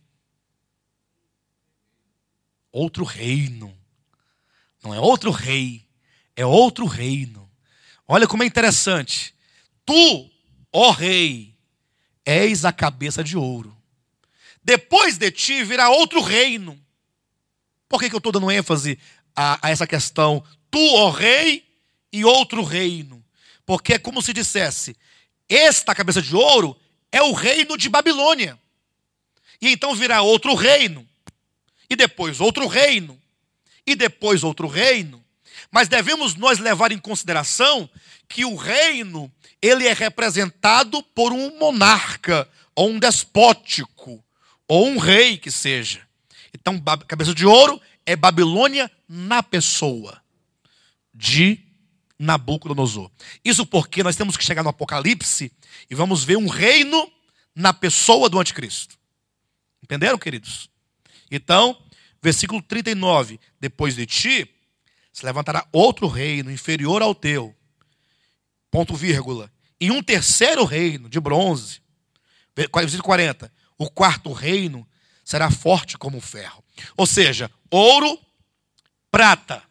Outro reino. Não é outro rei, é outro reino. Olha como é interessante. Tu, ó rei, és a cabeça de ouro. Depois de ti virá outro reino. Por que eu estou dando ênfase a essa questão? Tu, ó rei, e outro reino. Porque é como se dissesse, esta cabeça de ouro é o reino de Babilônia. E então virá outro reino. E depois outro reino. E depois outro reino. Mas devemos nós levar em consideração que o reino, ele é representado por um monarca, ou um despótico, ou um rei que seja. Então, cabeça de ouro é Babilônia na pessoa de Nabucodonosor. Isso porque nós temos que chegar no Apocalipse e vamos ver um reino na pessoa do anticristo. Entenderam, queridos? Então, versículo 39. Depois de ti se levantará outro reino inferior ao teu. Ponto vírgula. E um terceiro reino de bronze. Versículo 40. O quarto reino será forte como o ferro. Ou seja, ouro, prata,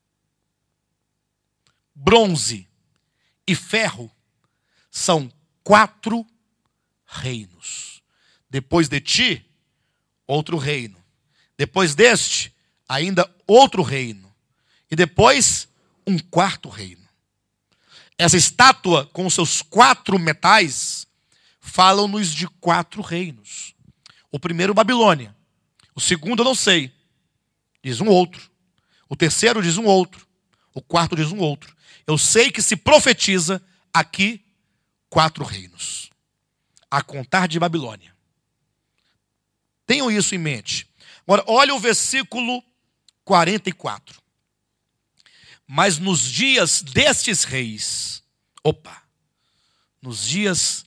bronze e ferro são 4 reinos. Depois de ti, outro reino. Depois deste, ainda outro reino. E depois, um quarto reino. Essa estátua, com seus 4 metais, falam-nos de 4 reinos. O primeiro, Babilônia. O segundo, eu não sei. Diz um outro. O terceiro diz um outro. O quarto diz um outro. Eu sei que se profetiza aqui 4 reinos. A contar de Babilônia. Tenham isso em mente. Agora, olha o versículo 44. Mas nos dias destes reis, nos dias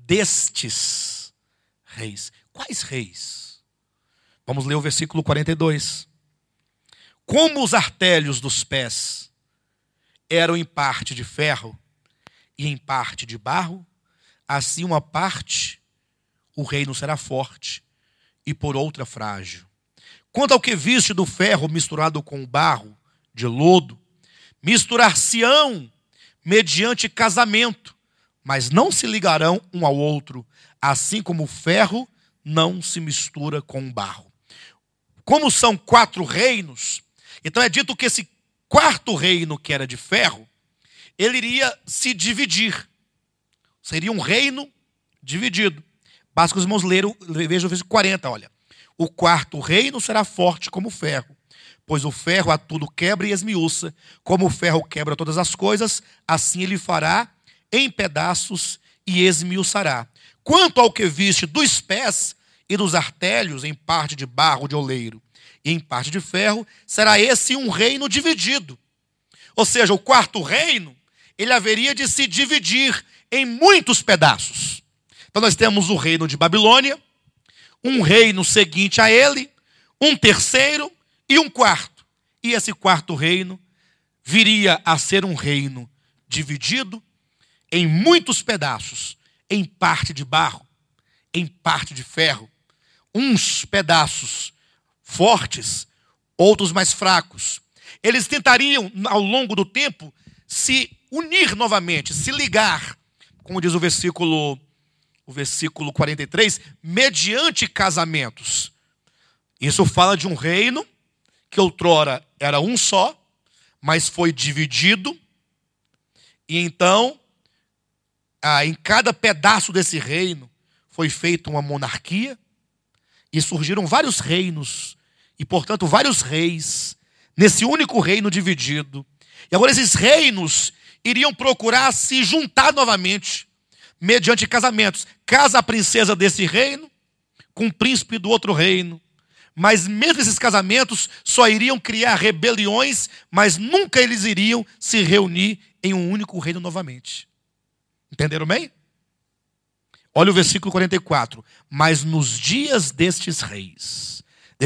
destes reis. Quais reis? Vamos ler o versículo 42. Como os artelhos dos pés eram em parte de ferro e em parte de barro, assim uma parte o reino será forte e por outra frágil. Quanto ao que viste do ferro misturado com o barro de lodo, misturar-se-ão mediante casamento, mas não se ligarão um ao outro, assim como o ferro não se mistura com o barro. Como são 4 reinos, então é dito que esse quarto reino, que era de ferro, ele iria se dividir. Seria um reino dividido. Basta que os irmãos vejam o versículo 40, olha. O quarto reino será forte como o ferro, pois o ferro a tudo quebra e esmiuça. Como o ferro quebra todas as coisas, assim ele fará em pedaços e esmiuçará. Quanto ao que viste dos pés e dos artelhos, em parte de barro de oleiro e em parte de ferro, será esse um reino dividido. Ou seja, o quarto reino, ele haveria de se dividir em muitos pedaços. Então nós temos o reino de Babilônia, um reino seguinte a ele, um terceiro e um quarto. E esse quarto reino viria a ser um reino dividido em muitos pedaços, em parte de barro, em parte de ferro. Uns pedaços fortes, outros mais fracos. eles tentariam, ao longo do tempo, se unir novamente, se ligar, como diz o versículo 43, mediante casamentos. Isso fala de um reino que outrora era um só, mas foi dividido, e então, em cada pedaço desse reino, foi feita uma monarquia, e surgiram vários reinos, e portanto vários reis, nesse único reino dividido. E agora esses reinos iriam procurar se juntar novamente, mediante casamentos. Casa a princesa desse reino, com o príncipe do outro reino. Mas mesmo esses casamentos só iriam criar rebeliões, mas nunca eles iriam se reunir em um único reino novamente. Entenderam bem? Olha o versículo 44. Mas nos dias destes reis,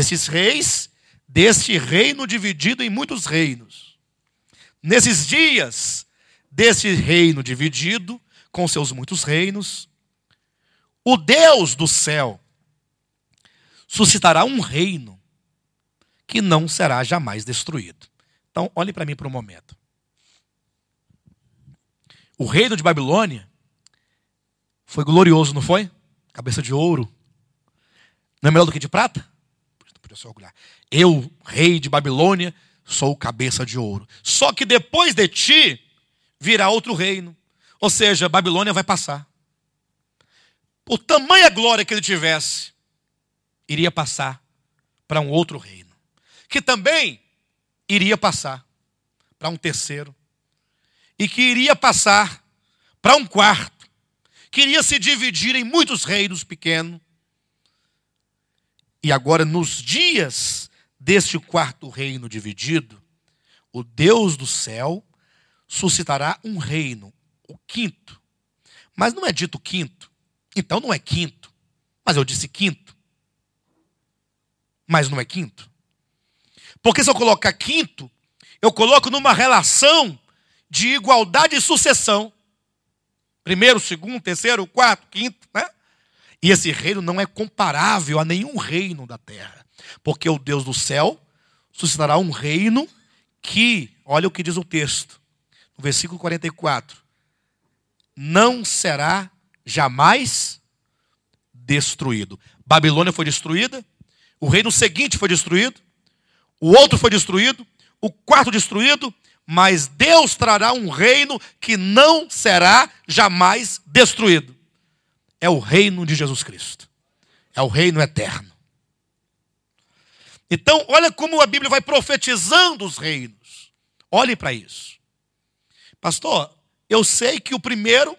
deste reino dividido em muitos reinos, nesses dias desse reino dividido, com seus muitos reinos, o Deus do céu suscitará um reino que não será jamais destruído. Então, olhe para mim por um momento. O reino de Babilônia foi glorioso, não foi? Cabeça de ouro. Não é melhor do que de prata? Podia só orgulhar. Eu, rei de Babilônia, sou cabeça de ouro. Só que depois de ti virá outro reino. Ou seja, Babilônia vai passar. Por tamanha glória que ele tivesse, iria passar para um outro reino, que também iria passar para um terceiro, e que iria passar para um quarto, que iria se dividir em muitos reinos pequenos. E agora, nos dias deste quarto reino dividido, o Deus do céu suscitará um reino, o quinto. Mas não é dito quinto, então não é quinto. Mas eu disse quinto. Mas não é quinto. Porque se eu colocar quinto, eu coloco numa relação de igualdade e sucessão. Primeiro, segundo, terceiro, quarto, quinto, né? E esse reino não é comparável a nenhum reino da terra. Porque o Deus do céu suscitará um reino que, olha o que diz o texto, no versículo 44, não será jamais destruído. Babilônia foi destruída, o reino seguinte foi destruído, o outro foi destruído, o quarto destruído, mas Deus trará um reino que não será jamais destruído. É o reino de Jesus Cristo. É o reino eterno. Então, olha como a Bíblia vai profetizando os reinos. Olhe para isso. Pastor, eu sei que o primeiro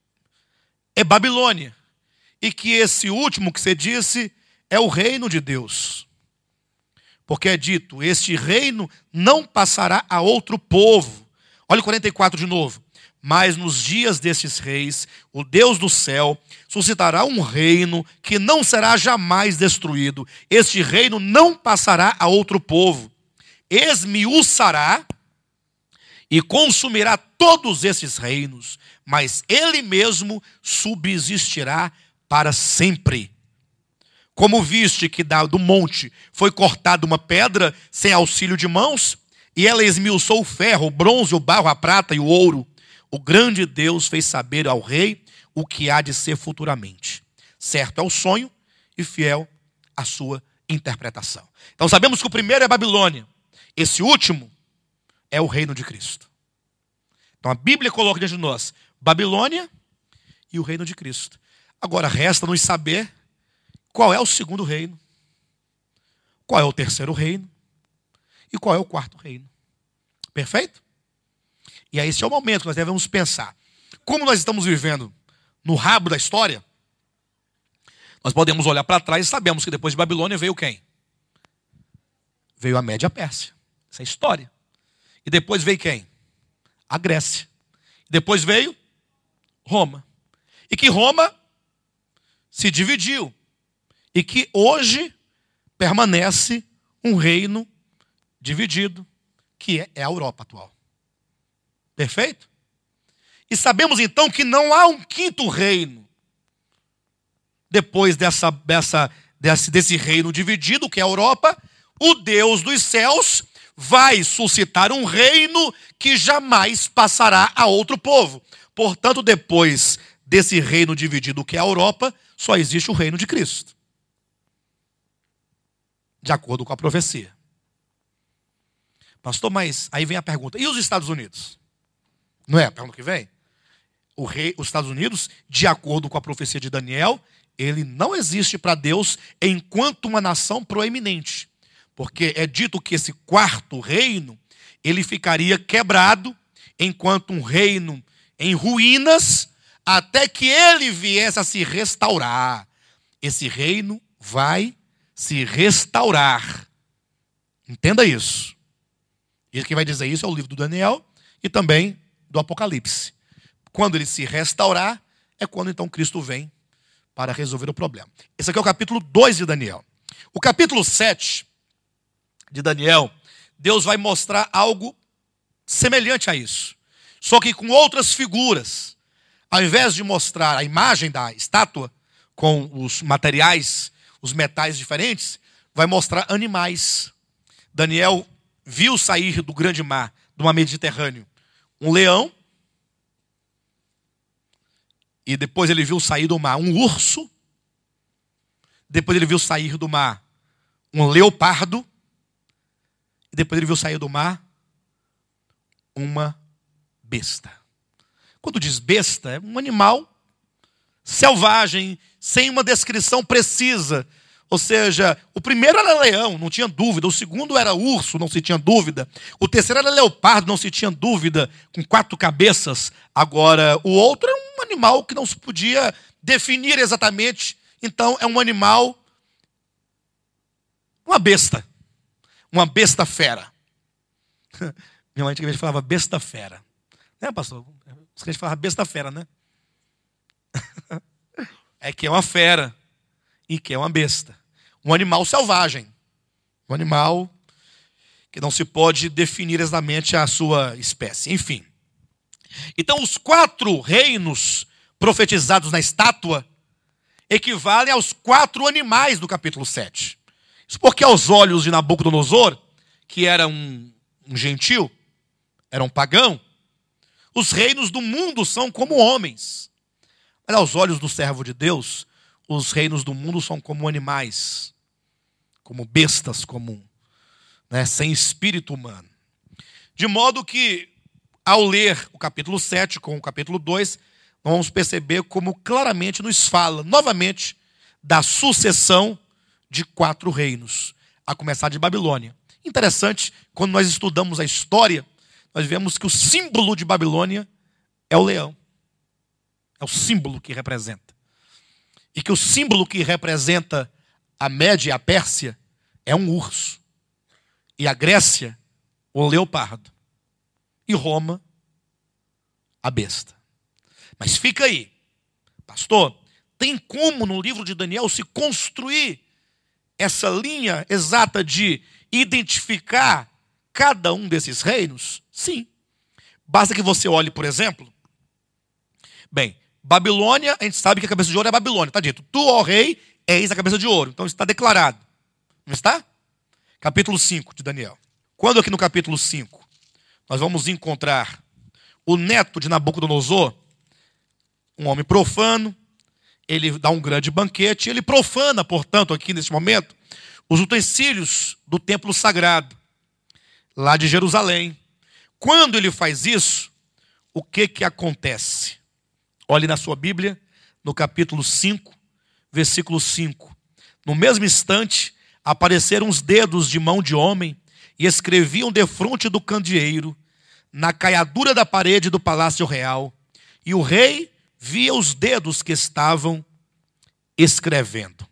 é Babilônia. E que esse último que você disse é o reino de Deus. Porque é dito, este reino não passará a outro povo. Olha o 44 de novo. Mas nos dias destes reis, o Deus do céu suscitará um reino que não será jamais destruído. Este reino não passará a outro povo. Esmiuçará e consumirá todos esses reinos, mas ele mesmo subsistirá para sempre. Como viste que do monte foi cortada uma pedra sem auxílio de mãos, e ela esmiuçou o ferro, o bronze, o barro, a prata e o ouro, o grande Deus fez saber ao rei o que há de ser futuramente. Certo é o sonho e fiel a sua interpretação. Então sabemos que o primeiro é Babilônia. Esse último é o reino de Cristo. Então a Bíblia coloca diante de nós Babilônia e o reino de Cristo. Agora resta-nos saber qual é o segundo reino, qual é o terceiro reino e qual é o quarto reino. Perfeito? E aí esse é o momento que nós devemos pensar. Como nós estamos vivendo no rabo da história, nós podemos olhar para trás e sabemos que depois de Babilônia veio quem? Veio a Média Pérsia. Essa é a história. E depois veio quem? A Grécia. Depois veio Roma. E que Roma se dividiu. E que hoje permanece um reino dividido, que é a Europa atual. Perfeito? E sabemos então que não há um quinto reino depois desse reino dividido, que é a Europa. O Deus dos céus vai suscitar um reino que jamais passará a outro povo. Portanto, depois desse reino dividido que é a Europa, só existe o reino de Cristo. De acordo com a profecia. Pastor, mas aí vem a pergunta, e os Estados Unidos? Não é a pergunta que vem? Os Estados Unidos, de acordo com a profecia de Daniel, ele não existe para Deus enquanto uma nação proeminente. Porque é dito que esse quarto reino, ele ficaria quebrado, enquanto um reino em ruínas, até que ele viesse a se restaurar. Esse reino vai se restaurar. Entenda isso. E quem vai dizer isso é o livro do Daniel e também do Apocalipse. Quando ele se restaurar, é quando então Cristo vem para resolver o problema. Esse aqui é o capítulo 2 de Daniel. O capítulo 7 de Daniel, Deus vai mostrar algo semelhante a isso. Só que com outras figuras. Ao invés de mostrar a imagem da estátua com os materiais, os metais diferentes, vai mostrar animais. Daniel viu sair do grande mar, do mar Mediterrâneo, um leão. E depois ele viu sair do mar um urso. Depois ele viu sair do mar um leopardo. E depois ele viu sair do mar uma besta. Quando diz besta, é um animal selvagem, sem uma descrição precisa. Ou seja, o primeiro era leão, não tinha dúvida. O segundo era urso, não se tinha dúvida. O terceiro era leopardo, não se tinha dúvida, com 4 cabeças. Agora, o outro é um animal que não se podia definir exatamente. Então, é um animal, uma besta fera. Minha mãe antigamente falava besta fera. Né, pastor? Os crentes falavam besta fera, né? É que é uma fera e que é uma besta. Um animal selvagem. Um animal que não se pode definir exatamente a sua espécie. Enfim. Então, os 4 reinos profetizados na estátua equivalem aos 4 animais do capítulo 7. Isso porque aos olhos de Nabucodonosor, que era um gentil, era um pagão, os reinos do mundo são como homens. Mas aos olhos do servo de Deus, os reinos do mundo são como animais, como bestas, sem espírito humano. De modo que, ao ler o capítulo 7 com o capítulo 2, nós vamos perceber como claramente nos fala, novamente, da sucessão de 4 reinos, a começar de Babilônia. Interessante, quando nós estudamos a história, nós vemos que o símbolo de Babilônia é o leão. É o símbolo que representa. E que o símbolo que representa a Média e a Pérsia é um urso. E a Grécia, o leopardo. E Roma, a besta. Mas fica aí. Pastor, tem como no livro de Daniel se construir essa linha exata de identificar cada um desses reinos? Sim. Basta que você olhe, por exemplo. Bem, Babilônia, a gente sabe que a cabeça de ouro é Babilônia. Está dito, tu, ó rei, és a cabeça de ouro. Então está declarado. Não está? Capítulo 5 de Daniel. Quando aqui no capítulo 5, nós vamos encontrar o neto de Nabucodonosor, um homem profano, ele dá um grande banquete, ele profana, portanto, aqui nesse momento, os utensílios do templo sagrado, lá de Jerusalém. Quando ele faz isso, o que acontece? Olhe na sua Bíblia, no capítulo 5, versículo 5. No mesmo instante, apareceram os dedos de mão de homem e escreviam defronte do candeeiro, na caiadura da parede do palácio real. E o rei via os dedos que estavam escrevendo.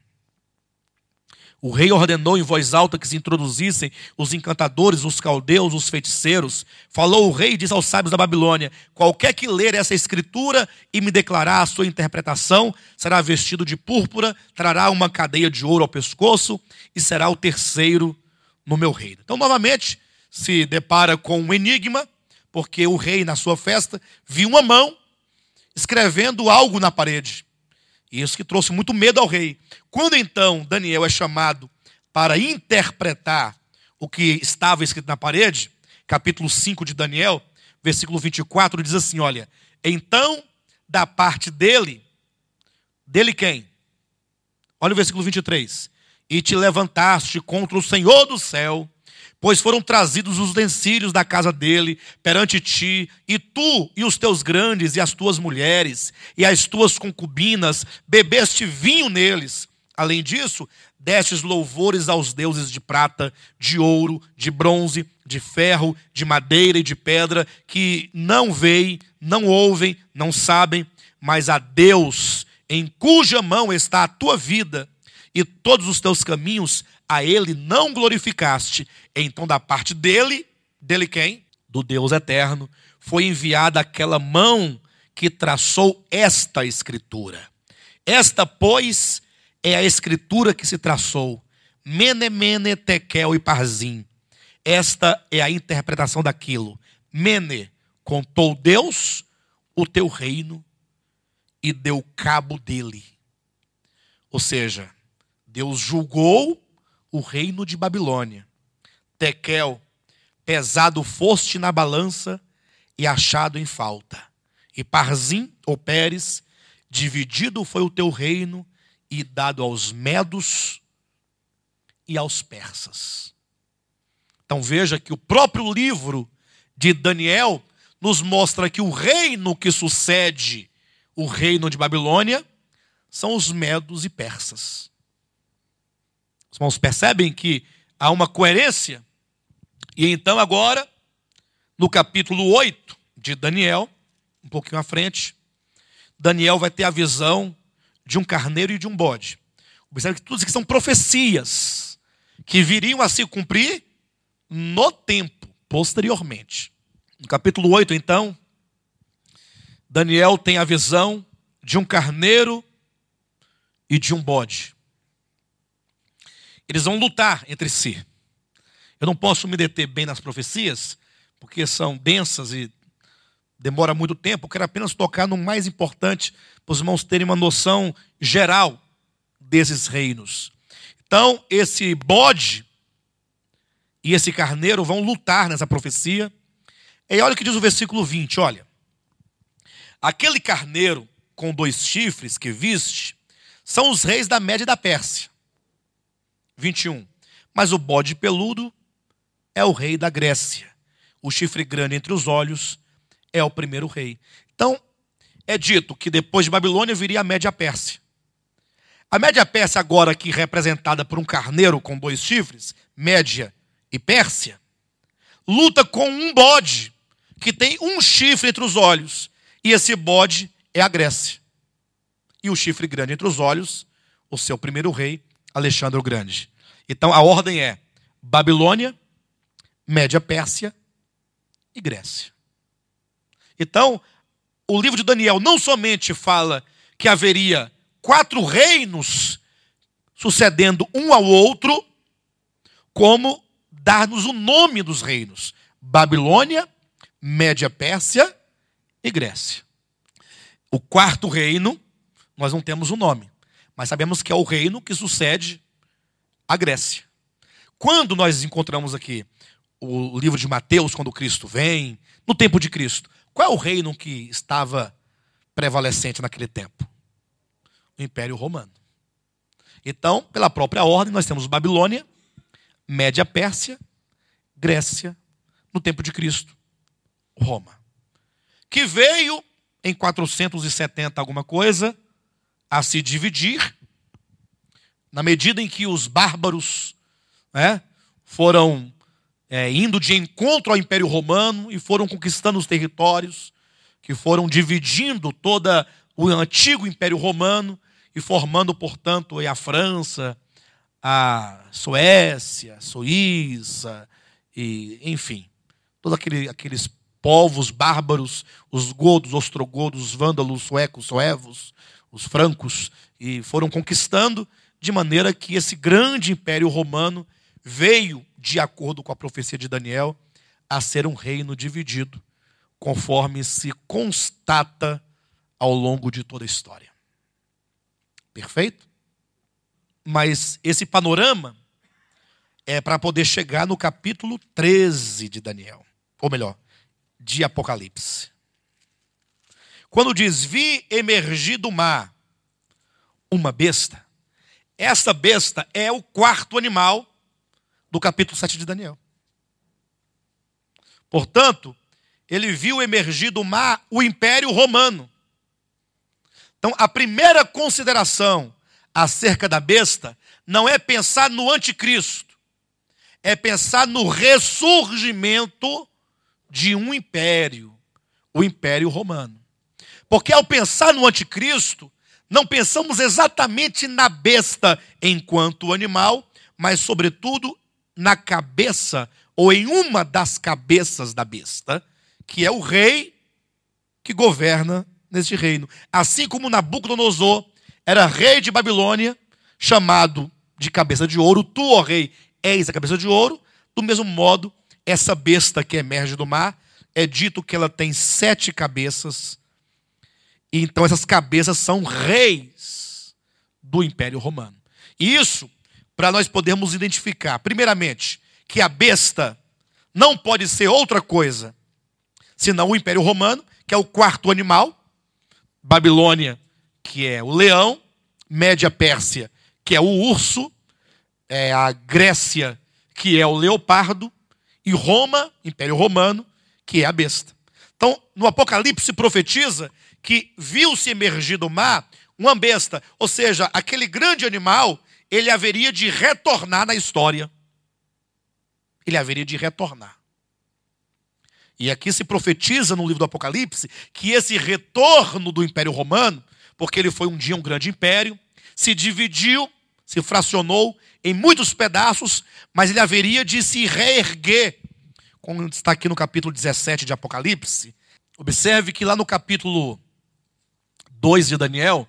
O rei ordenou em voz alta que se introduzissem os encantadores, os caldeus, os feiticeiros. Falou o rei e disse aos sábios da Babilônia: qualquer que ler essa escritura e me declarar a sua interpretação, será vestido de púrpura, trará uma cadeia de ouro ao pescoço e será o terceiro no meu reino. Então, novamente, se depara com um enigma, porque o rei, na sua festa, viu uma mão escrevendo algo na parede. Isso que trouxe muito medo ao rei. Quando então Daniel é chamado para interpretar o que estava escrito na parede, capítulo 5 de Daniel, versículo 24, diz assim, olha, então, da parte dele quem? Olha o versículo 23. E te levantaste contra o Senhor do céu, pois foram trazidos os utensílios da casa dele perante ti, e tu e os teus grandes e as tuas mulheres e as tuas concubinas bebeste vinho neles. Além disso, destes louvores aos deuses de prata, de ouro, de bronze, de ferro, de madeira e de pedra, que não veem, não ouvem, não sabem, mas a Deus, em cuja mão está a tua vida, e todos os teus caminhos, a ele não glorificaste. Então da parte dele quem? Do Deus eterno, foi enviada aquela mão que traçou esta escritura. Esta, pois, é a escritura que se traçou. Mene, mene, tekel e parzim. Esta é a interpretação daquilo. Mene, contou Deus o teu reino e deu cabo dele. Ou seja, Deus julgou o reino de Babilônia. Tekel, pesado foste na balança e achado em falta. E Parzim, ou Pérez, dividido foi o teu reino e dado aos medos e aos persas. Então veja que o próprio livro de Daniel nos mostra que o reino que sucede o reino de Babilônia são os medos e persas. Os irmãos percebem que há uma coerência? E então agora, no capítulo 8 de Daniel, um pouquinho à frente, Daniel vai ter a visão de um carneiro e de um bode. Observe que tudo isso aqui são profecias que viriam a se cumprir no tempo, posteriormente. No capítulo 8, então, Daniel tem a visão de um carneiro e de um bode. Eles vão lutar entre si. Eu não posso me deter bem nas profecias, porque são densas e demora muito tempo. Eu quero apenas tocar no mais importante, para os irmãos terem uma noção geral desses reinos. Então, esse bode e esse carneiro vão lutar nessa profecia. E olha o que diz o versículo 20, olha. Aquele carneiro com 2 chifres que viste, são os reis da Média e da Pérsia. 21. Mas o bode peludo é o rei da Grécia. O chifre grande entre os olhos é o primeiro rei. Então, é dito que depois de Babilônia viria a Média Pérsia. A Média Pérsia, agora aqui representada por um carneiro com 2 chifres, Média e Pérsia, luta com um bode que tem um chifre entre os olhos. E esse bode é a Grécia. E o chifre grande entre os olhos, o seu primeiro rei, Alexandre o Grande. Então a ordem é Babilônia, Média Pérsia e Grécia. Então, o livro de Daniel não somente fala que haveria 4 reinos sucedendo um ao outro, como dar-nos o nome dos reinos. Babilônia, Média Pérsia e Grécia. O 4º reino, nós não temos o nome, mas sabemos que é o reino que sucede a Grécia. Quando nós encontramos aqui o livro de Mateus, quando Cristo vem, no tempo de Cristo, qual é o reino que estava prevalecente naquele tempo? O Império Romano. Então, pela própria ordem, nós temos Babilônia, Média Pérsia, Grécia, no tempo de Cristo, Roma. Que veio em 470 alguma coisa a se dividir, na medida em que os bárbaros foram indo de encontro ao Império Romano e foram conquistando os territórios, que foram dividindo todo o antigo Império Romano e formando, portanto, a França, a Suécia, a Suíça, e, enfim, todos aqueles povos bárbaros, os godos, ostrogodos, os vândalos, suecos, suevos, os francos, e foram conquistando, de maneira que esse grande Império Romano veio, de acordo com a profecia de Daniel, a ser um reino dividido, conforme se constata ao longo de toda a história. Perfeito? Mas esse panorama é para poder chegar no capítulo 13 de Daniel. Ou melhor, de Apocalipse. Quando diz, vi emergir do mar uma besta, essa besta é o quarto animal do capítulo 7 de Daniel. Portanto, ele viu emergir do mar o Império Romano. Então, a primeira consideração acerca da besta não é pensar no anticristo, é pensar no ressurgimento de um império, o Império Romano. Porque ao pensar no anticristo, não pensamos exatamente na besta enquanto animal, mas sobretudo na cabeça, ou em uma das cabeças da besta, que é o rei que governa neste reino. Assim como Nabucodonosor era rei de Babilônia, chamado de cabeça de ouro, tu, ó rei, és a cabeça de ouro, do mesmo modo, essa besta que emerge do mar, é dito que ela tem 7 cabeças, e então essas cabeças são reis do Império Romano. E isso, para nós podermos identificar, primeiramente, que a besta não pode ser outra coisa, senão o Império Romano, que é o quarto animal, Babilônia, que é o leão, Média Pérsia, que é o urso, a Grécia, que é o leopardo, e Roma, Império Romano, que é a besta. Então, no Apocalipse profetiza que viu-se emergir do mar uma besta, ou seja, aquele grande animal, ele haveria de retornar na história. Ele haveria de retornar. E aqui se profetiza no livro do Apocalipse que esse retorno do Império Romano, porque ele foi um dia um grande império, se dividiu, se fracionou em muitos pedaços, mas ele haveria de se reerguer, como está aqui no capítulo 17 de Apocalipse. Observe que lá no capítulo 2 de Daniel,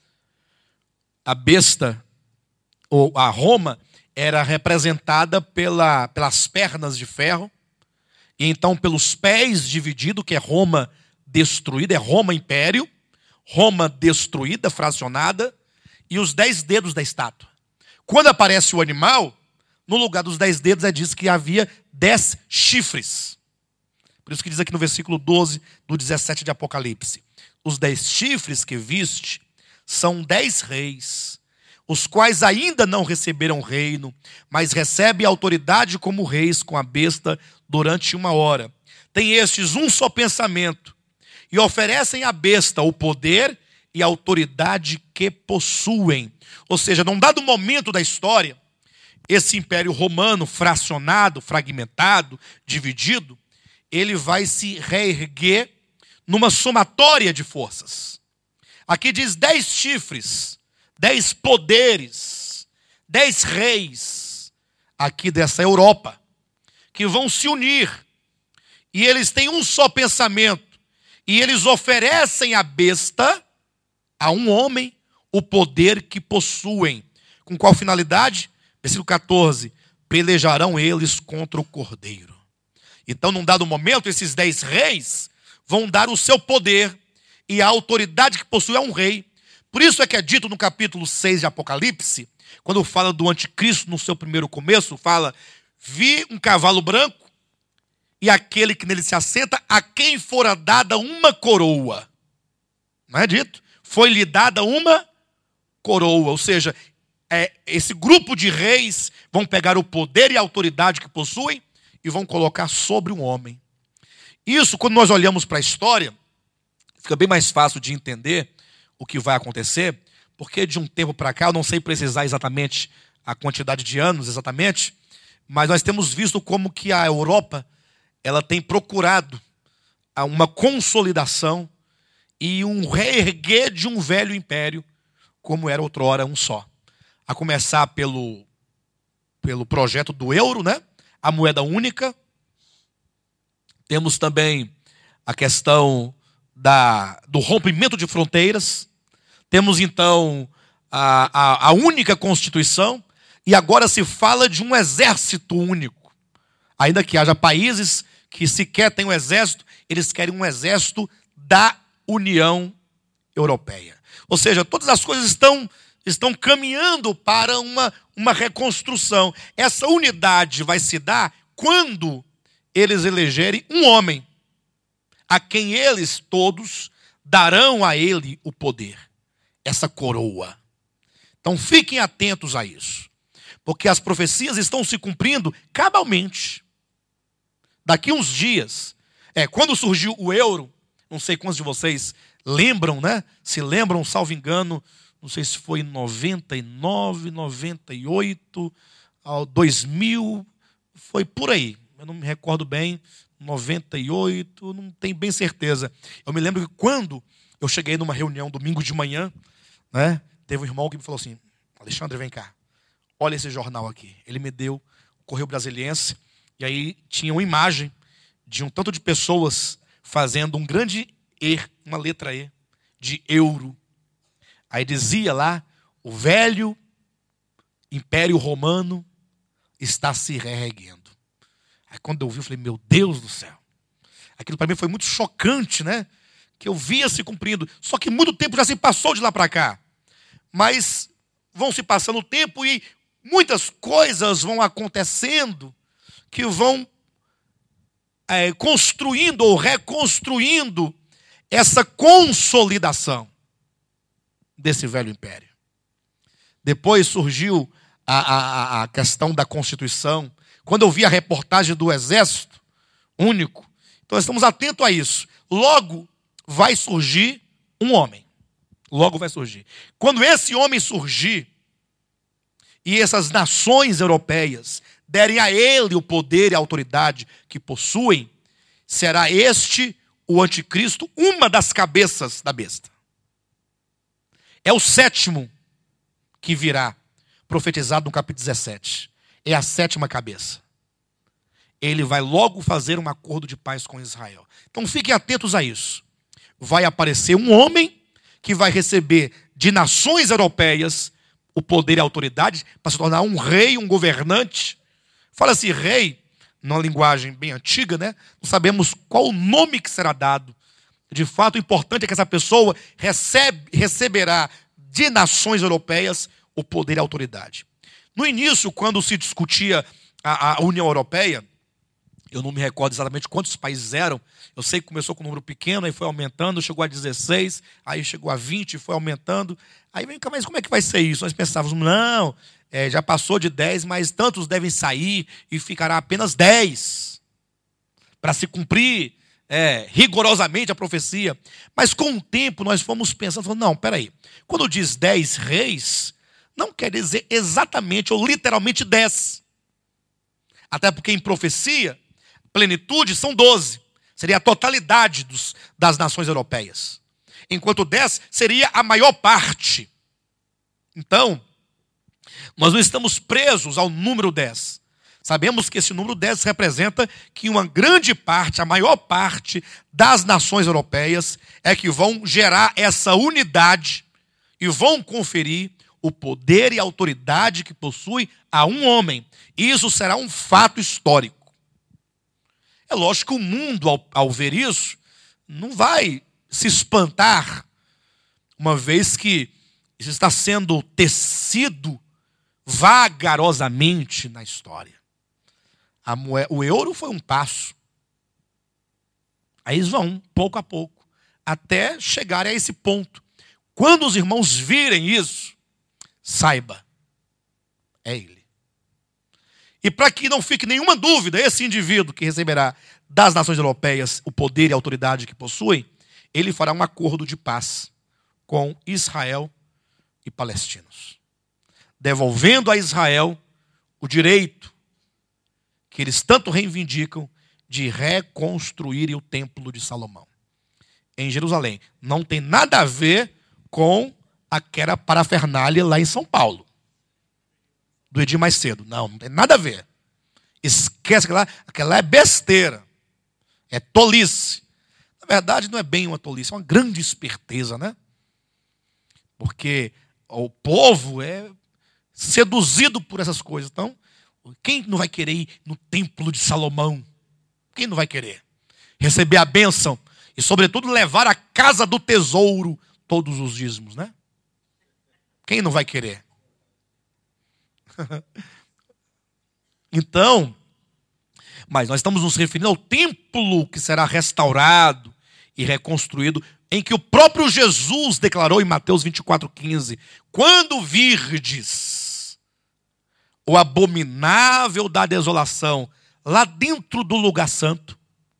a besta, ou a Roma, era representada pelas pernas de ferro, e então pelos pés divididos, que é Roma destruída, é Roma império, Roma destruída, fracionada, e os 10 dedos da estátua. Quando aparece o animal, no lugar dos 10 dedos, diz que havia 10 chifres. Por isso que diz aqui no versículo 12 do 17 de Apocalipse. Os 10 chifres que viste são 10 reis, os quais ainda não receberam reino, mas recebem autoridade como reis com a besta durante 1 hora. Tem estes um só pensamento, e oferecem à besta o poder e a autoridade que possuem. Ou seja, num dado momento da história, esse Império Romano fracionado, fragmentado, dividido, ele vai se reerguer numa somatória de forças. Aqui diz 10 chifres, 10 poderes, 10 reis aqui dessa Europa, que vão se unir, e eles têm um só pensamento, e eles oferecem à besta, a um homem, o poder que possuem. Com qual finalidade? Versículo 14, pelejarão eles contra o Cordeiro. Então, num dado momento, esses 10 reis vão dar o seu poder e a autoridade que possui a um rei. Por isso é que é dito no capítulo 6 de Apocalipse, quando fala do anticristo no seu primeiro começo, fala, vi um cavalo branco e aquele que nele se assenta, a quem fora dada uma coroa. Não é dito? Foi-lhe dada uma coroa, ou seja, esse grupo de reis vão pegar o poder e a autoridade que possuem e vão colocar sobre um homem. Isso, quando nós olhamos para a história, fica bem mais fácil de entender o que vai acontecer, porque de um tempo para cá, eu não sei precisar exatamente a quantidade de anos exatamente, mas nós temos visto como que a Europa, ela tem procurado uma consolidação e um reerguer de um velho império, como era outrora um só. A começar pelo projeto do euro, né? A moeda única. Temos também a questão do rompimento de fronteiras. Temos então a única Constituição. E agora se fala de um exército único. Ainda que haja países que sequer têm um exército, eles querem um exército da União Europeia. Ou seja, todas as coisas estão estão caminhando para uma reconstrução. Essa unidade vai se dar quando eles elegerem um homem, a quem eles todos darão a ele o poder, essa coroa. Então fiquem atentos a isso, porque as profecias estão se cumprindo cabalmente. Daqui uns dias, quando surgiu o euro, não sei quantos de vocês lembram, né? Se lembram, salvo engano, não sei se foi em 99, 98, 2000, foi por aí. Eu não me recordo bem, 98, não tenho bem certeza. Eu me lembro que quando eu cheguei numa reunião domingo de manhã, né? Teve um irmão que me falou assim: Alexandre, vem cá, olha esse jornal aqui. Ele me deu o Correio Brasiliense, e aí tinha uma imagem de um tanto de pessoas fazendo um grande E, uma letra E, de euro. Aí dizia lá: o velho Império Romano está se reerguendo. Aí quando eu vi, eu falei: meu Deus do céu. Aquilo para mim foi muito chocante, né? Que eu via se cumprindo. Só que muito tempo já se passou de lá para cá. Mas vão se passando o tempo e muitas coisas vão acontecendo que vão construindo ou reconstruindo essa consolidação desse velho império. Depois surgiu a questão da Constituição. Quando eu vi a reportagem do Exército Único, então estamos atentos a isso. Logo vai surgir um homem. Logo vai surgir. Quando esse homem surgir, e essas nações europeias derem a ele o poder e a autoridade que possuem, será este o anticristo, uma das cabeças da besta. É o sétimo que virá, profetizado no capítulo 17. É a sétima cabeça. Ele vai logo fazer um acordo de paz com Israel. Então fiquem atentos a isso. Vai aparecer um homem que vai receber de nações europeias o poder e a autoridade para se tornar um rei, um governante. Fala-se rei, numa linguagem bem antiga, né? Não sabemos qual o nome que será dado. De fato, o importante é que essa pessoa receberá de nações europeias o poder e a autoridade. No início, quando se discutia a União Europeia, eu não me recordo exatamente quantos países eram. Eu sei que começou com um número pequeno, aí foi aumentando, chegou a 16, aí chegou a 20, foi aumentando. Aí vem cá, mas como é que vai ser isso? Nós pensávamos, não, já passou de 10, mas tantos devem sair e ficará apenas 10 para se cumprir rigorosamente a profecia. Mas com o tempo nós fomos pensando, não, peraí, quando diz 10 reis, não quer dizer exatamente ou literalmente 10. Até porque em profecia, plenitude são 12. Seria a totalidade das nações europeias. Enquanto 10 seria a maior parte. Então, nós não estamos presos ao número 10. Sabemos que esse número 10 representa que uma grande parte, a maior parte das nações europeias é que vão gerar essa unidade e vão conferir o poder e a autoridade que possui a um homem. E isso será um fato histórico. É lógico que o mundo, ao ver isso, não vai se espantar, uma vez que isso está sendo tecido vagarosamente na história. O euro foi um passo. Aí eles vão, pouco a pouco, até chegar a esse ponto. Quando os irmãos virem isso, saiba, é ele. E para que não fique nenhuma dúvida, esse indivíduo que receberá das nações europeias o poder e a autoridade que possui, ele fará um acordo de paz com Israel e palestinos, devolvendo a Israel o direito que eles tanto reivindicam de reconstruírem o templo de Salomão em Jerusalém. Não tem nada a ver com aquela parafernália lá em São Paulo, do Edir mais cedo. Não tem nada a ver. Esquece aquela é besteira. É tolice. Na verdade, não é bem uma tolice, é uma grande esperteza, né? Porque o povo é seduzido por essas coisas. Então, quem não vai querer ir no templo de Salomão? Quem não vai querer? Receber a bênção e, sobretudo, levar à casa do tesouro todos os dízimos, né? Quem não vai querer? Então, mas nós estamos nos referindo ao templo que será restaurado e reconstruído, em que o próprio Jesus declarou em Mateus 24,15: quando virdes o abominável da desolação lá dentro do lugar santo,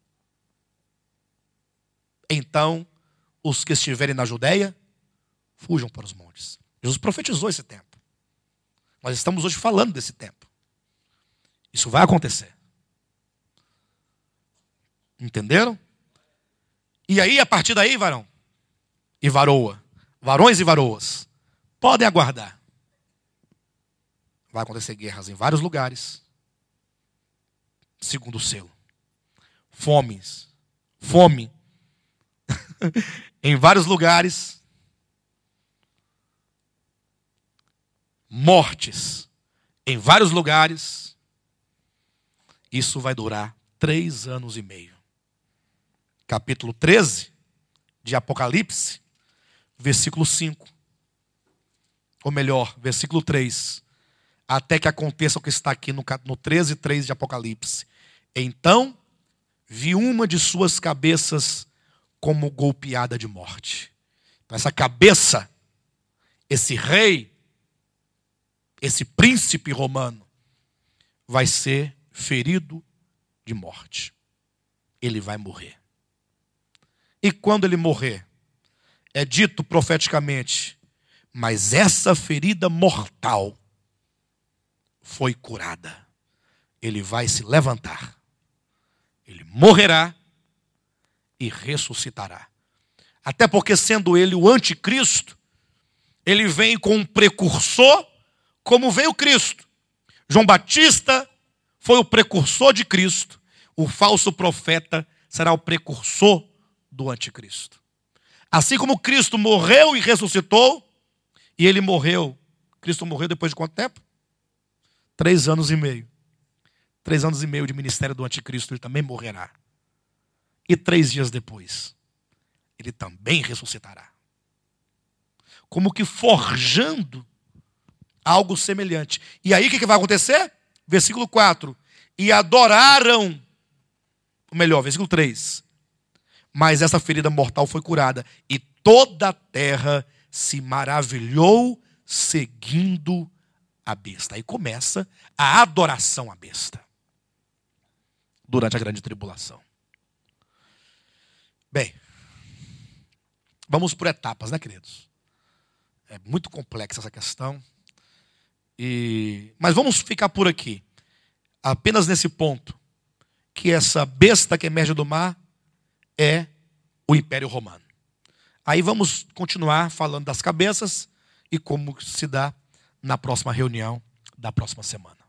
então os que estiverem na Judéia fujam para os montes. Jesus profetizou esse tempo. Nós estamos hoje falando desse tempo. Isso vai acontecer. Entenderam? E aí, a partir daí, varão e varoa, varões e varoas, podem aguardar. Vai acontecer guerras em vários lugares. Segundo o selo. Fome em vários lugares. Mortes em vários lugares. Isso vai durar 3 anos e meio. Capítulo 13 de Apocalipse, versículo 5. Ou melhor, versículo 3. Até que aconteça o que está aqui no 13:3 de Apocalipse. Então, vi uma de suas cabeças como golpeada de morte. Então, essa cabeça, esse rei, esse príncipe romano, vai ser ferido de morte. Ele vai morrer. E quando ele morrer, é dito profeticamente, mas essa ferida mortal foi curada. Ele vai se levantar. Ele morrerá e ressuscitará. Até porque, sendo ele o anticristo, ele vem com um precursor, como veio Cristo. João Batista foi o precursor de Cristo. O falso profeta será o precursor do anticristo. Assim como Cristo morreu e ressuscitou, e ele morreu. Cristo morreu depois de quanto tempo? 3 anos e meio. 3 anos e meio de ministério do anticristo, ele também morrerá. E 3 dias depois, ele também ressuscitará. Como que forjando algo semelhante. E aí o que vai acontecer? Versículo 4. E adoraram, ou melhor, versículo 3. Mas essa ferida mortal foi curada. E toda a terra se maravilhou seguindo a besta. Aí começa a adoração à besta. Durante a grande tribulação. Bem, vamos por etapas, né, queridos? É muito complexa essa questão. Mas vamos ficar por aqui. Apenas nesse ponto. Que essa besta que emerge do mar é o Império Romano. Aí vamos continuar falando das cabeças e como se dá na próxima reunião da próxima semana.